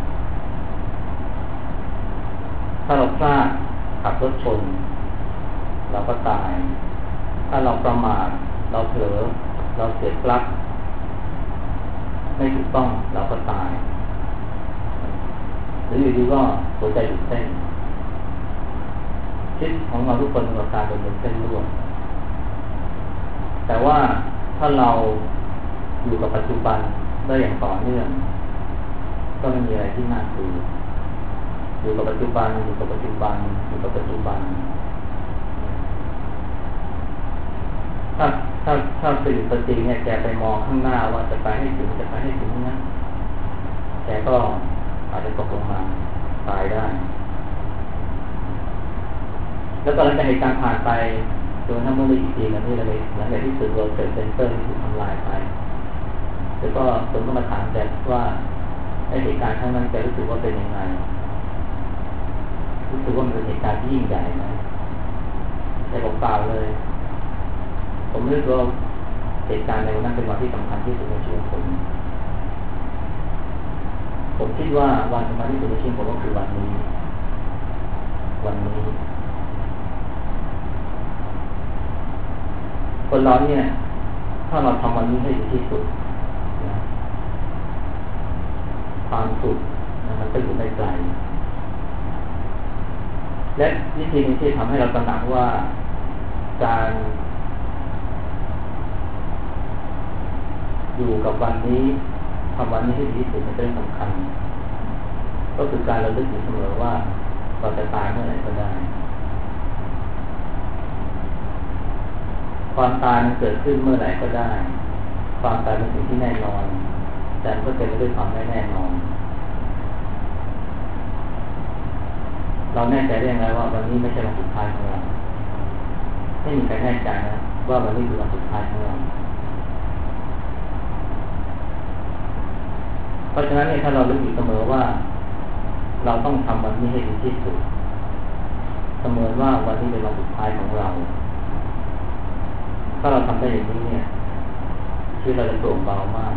ถ้าเราพลาดขับรถชนเราก็ตายถ้าเราประมาทเราเผลอเราเสียปลั๊กไม่ถูกต้องเราก็ตายหรืออยู่ดีก็หัวใจหยุดเต้นชีวิตของเราทุกคนมีการเดินบนเส้นลวดแต่ว่าถ้าเราอยู่กับปัจจุบันได้อย่างต่อเนื่องก็ไม่มีอะไรที่น่ากลัวอยู่กับปัจจุบันถ้าตื่นสติเนี่ยแกไปมองข้างหน้าว่าจะไปให้ถึงนะแกก็อาจจะตกลงมาตายได้แล้วก็หลังจากเหตุการณ์ผ่านไปจนกระทั่งเมื่อไม่กี่ปีนั้นนี่เลยหลังจากที่สื่อโรเบิร์ตเซนเตอร์ที่ถูกทำลายไปแล้วก็คนก็มาถามแกว่าเหตุการณ์ครั้งนั้นแกรู้สึกว่าเป็นยังไงรู้สึกว่ามันเป็นเหตุการณ์ที่ยิ่งใหญ่ไหมแต่ผมเปล่าเลยผมรู้สึกว่าเหตุการณ์ในวันนั้นเป็นวันที่สำคัญที่สุดในชีวิตผมคิดว่าวันสำคัญที่สุดในชีวิตผมก็คือวันนี้คนเราเนี่ยถ้าเราทำวันนี้ให้ดีที่สุดนะความสุขมันก็อยู่ไม่ไกลและวิธีนี้ที่ทำให้เราตระหนักว่าการอยู่กับวันนี้ทำวันนี้ให้ดีที่สุดเป็นเรื่องสำคัญก็คือการระลึกอยู่เสมอว่าเราจะตายเมื่อไหร่ก็ได้ความตายมันเกิดขึ้นเมื่อไหร่ก็ได้ความตายเป็นสิ่งที่แน่นอนแต่ก็เต็มไปด้วยความไม่แน่นอนเราแน่ใจได้ยังไงว่าวันนี้ไม่ใช่วันสุดท้ายของเราไม่มีใครแน่ใจนะว่าวันนี้คือวันสุดท้ายของเราเพราะฉะนั้นเนี่ยถ้าเรารู้อยู่เสมอว่าเราต้องทำวันนี้ให้ดีที่สุดเสมือนว่าวันนี้เป็นวันสุดท้ายของเราถ้าเราทำได้อย่างนี้เนี่ยชีวิตเราจะโปร่งเบามาก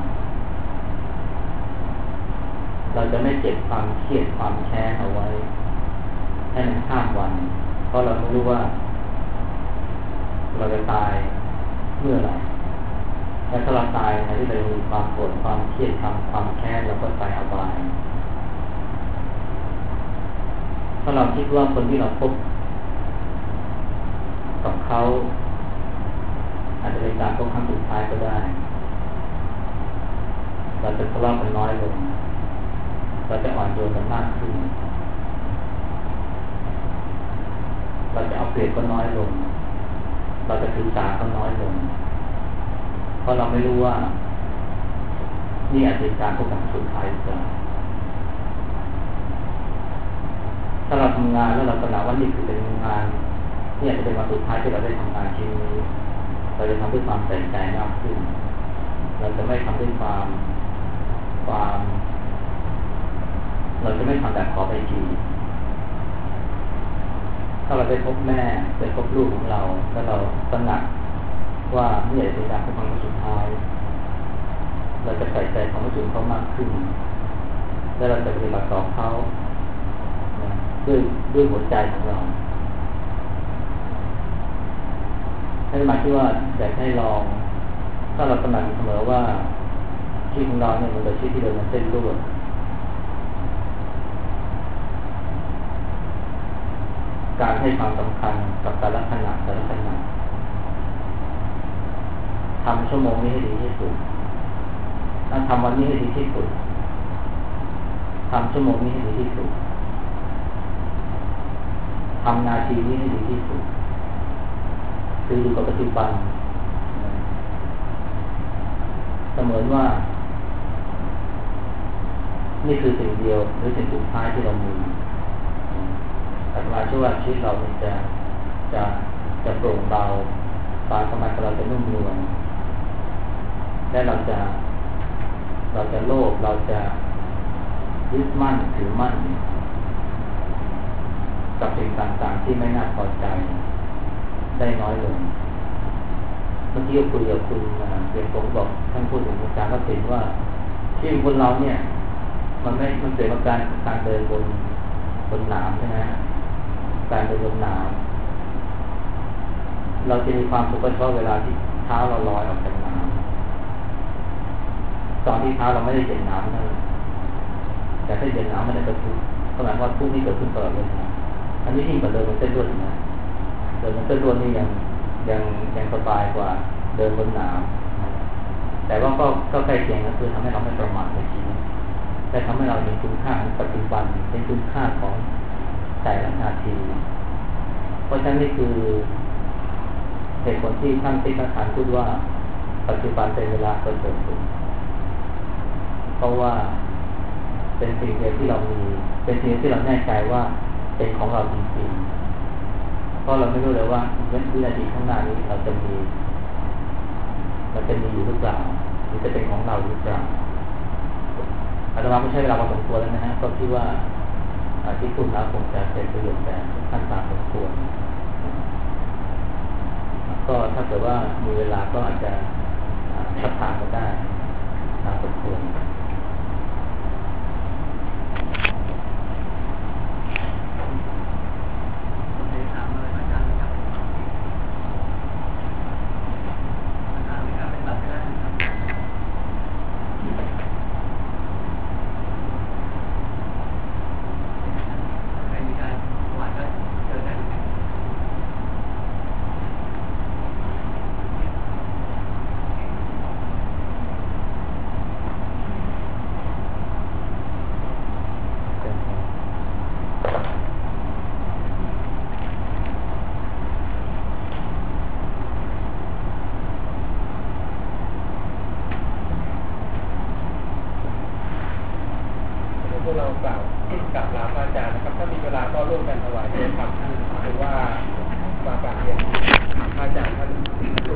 เราจะไม่เก็บความเครียดความแค้นเอาไว้ให้มันข้ามวันเพราะเราไม่รู้ว่าเราจะตายเมื่อไหร่และถ้าเราตายในที่เรามีความโกรธความเครียดความแค้นเราก็ตายอบายถ้าเราคิดว่าคนที่เราพบกับเขาอาจจะเป็นการพบครั้งสุดท้ายก็ได้เราจะทะเลาะกันน้อยลงเราจะอ่อนโยนกันมากขึ้นเราจะเอาเปรียบก็น้อยลงเราจะถือสาก็น้อยลงเพราะเราไม่รู้ว่านี่อาจจะเป็นการพบครั้งสุดท้ายหรือเปล่าถ้าเราทำงานแล้วเราตระหนักว่านี่คือเป็นงานนี่อาจจะเป็นวันสุดท้ายที่เราได้ทำงานชิ้นนี้เราจะทำด้วยความใส่ใจมากขึ้นเราจะไม่ทำด้วยความเราจะไม่ทำแบบขอไปทีถ้าเราได้พบแม่ได้พบลูกของเราแล้วเราตระหนักว่านี่อาจจะเป็นการพบครั้งสุดท้ายเราจะใส่ใจความรู้สึกเขามากขึ้นและเราจะปฏิบัติต่อเขาด้วยหัวใจของเราให้หมายที่ว่าอยากให้ลองถ้าเราตระหนักเสมอว่าชีวิตของเราเนี่ยมันเป็นชีวิตที่เดินบนเส้นลวดการให้ความสำคัญกับแต่ละขณะทำชั่วโมงนี้ให้ดีที่สุดทำวันนี้ให้ดีที่สุดทำชั่วโมงนี้ให้ดีที่สุดทำนาทีนี้ให้ดีที่สุดคืออยู่กับปัจจุบันเสมือนว่านี่คือสิ่งเดียวหรือสิ่งสุดท้ายที่เรามีแต่หมายถึงว่าชีวิตเราจะโปร่งเบาความสมาธิเราจะนุ่มนวลและเราจะโลภเราจะยึดมั่นถือมั่นกับสิ่งต่างๆที่ไม่น่าพอใจได้น้อยลงเมื่อกี้คุยกับคุณเรียนผมบอกท่านพูดถึงการก็เห็นว่าชีวิตคนเราเนี่ยมันเปลี่ยนจากการเดินบนหนามใช่ไหมการเดินบนหนามเราจะมีความสุขเฉพาะเวลาที่เท้าเราลอยออกจากหนามตอนที่เท้าเราไม่ได้เจ็บหนามนั่นแต่ถ้าเจ็บหนามมันจะทุกข์ก็หมายว่าทุกข์นี่เกิดขึ้นตลอดเวลาอันนี้ยิ่งกว่าเดินบนเส้นลวดนะเดินบนเส้นลวดนี่ยังสบายกว่าเดินบนหนามแต่ว่าก็ใกล้เคียงก็คือทำให้เราไม่ประมาทในชีวิตแต่ทำให้เราเห็นคุณค่าของปัจจุบันเห็นคุณค่าของแต่ละนาทีเพราะฉะนั้นนี่คือเหตุผลที่ท่านติณฐานพูดว่าปัจจุบันเป็นเวลาเกิดสุดเพราะว่าเป็นสิ่งเดียวที่เรามีเป็นสิ่งที่เราแน่ใจว่าเป็นของเราจริงๆเพราะเราไม่รู้เลยว่าวินาทีข้างหน้านี้มันจะมีอยู่หรือเปล่าหรือจะเป็นของเราหรือเปล่าอาตมาไม่ใช่เวลาพอสมควรแล้วนะฮะก็คิดว่าที่พูดมาคงจะเป็นประโยชน์แก่ท่านตามสมควรก็ถ้าเกิดว่ามีเวลาก็อาจจะสักถามก็ได้ตามสมควรพวกเรากล่าวลาพระอาจารย์นะครับถ้ามีเวลาก็ร่วมกันถวายเพลงธรรมหรือว่ามากราบเรียนพระอาจารย์ท่าน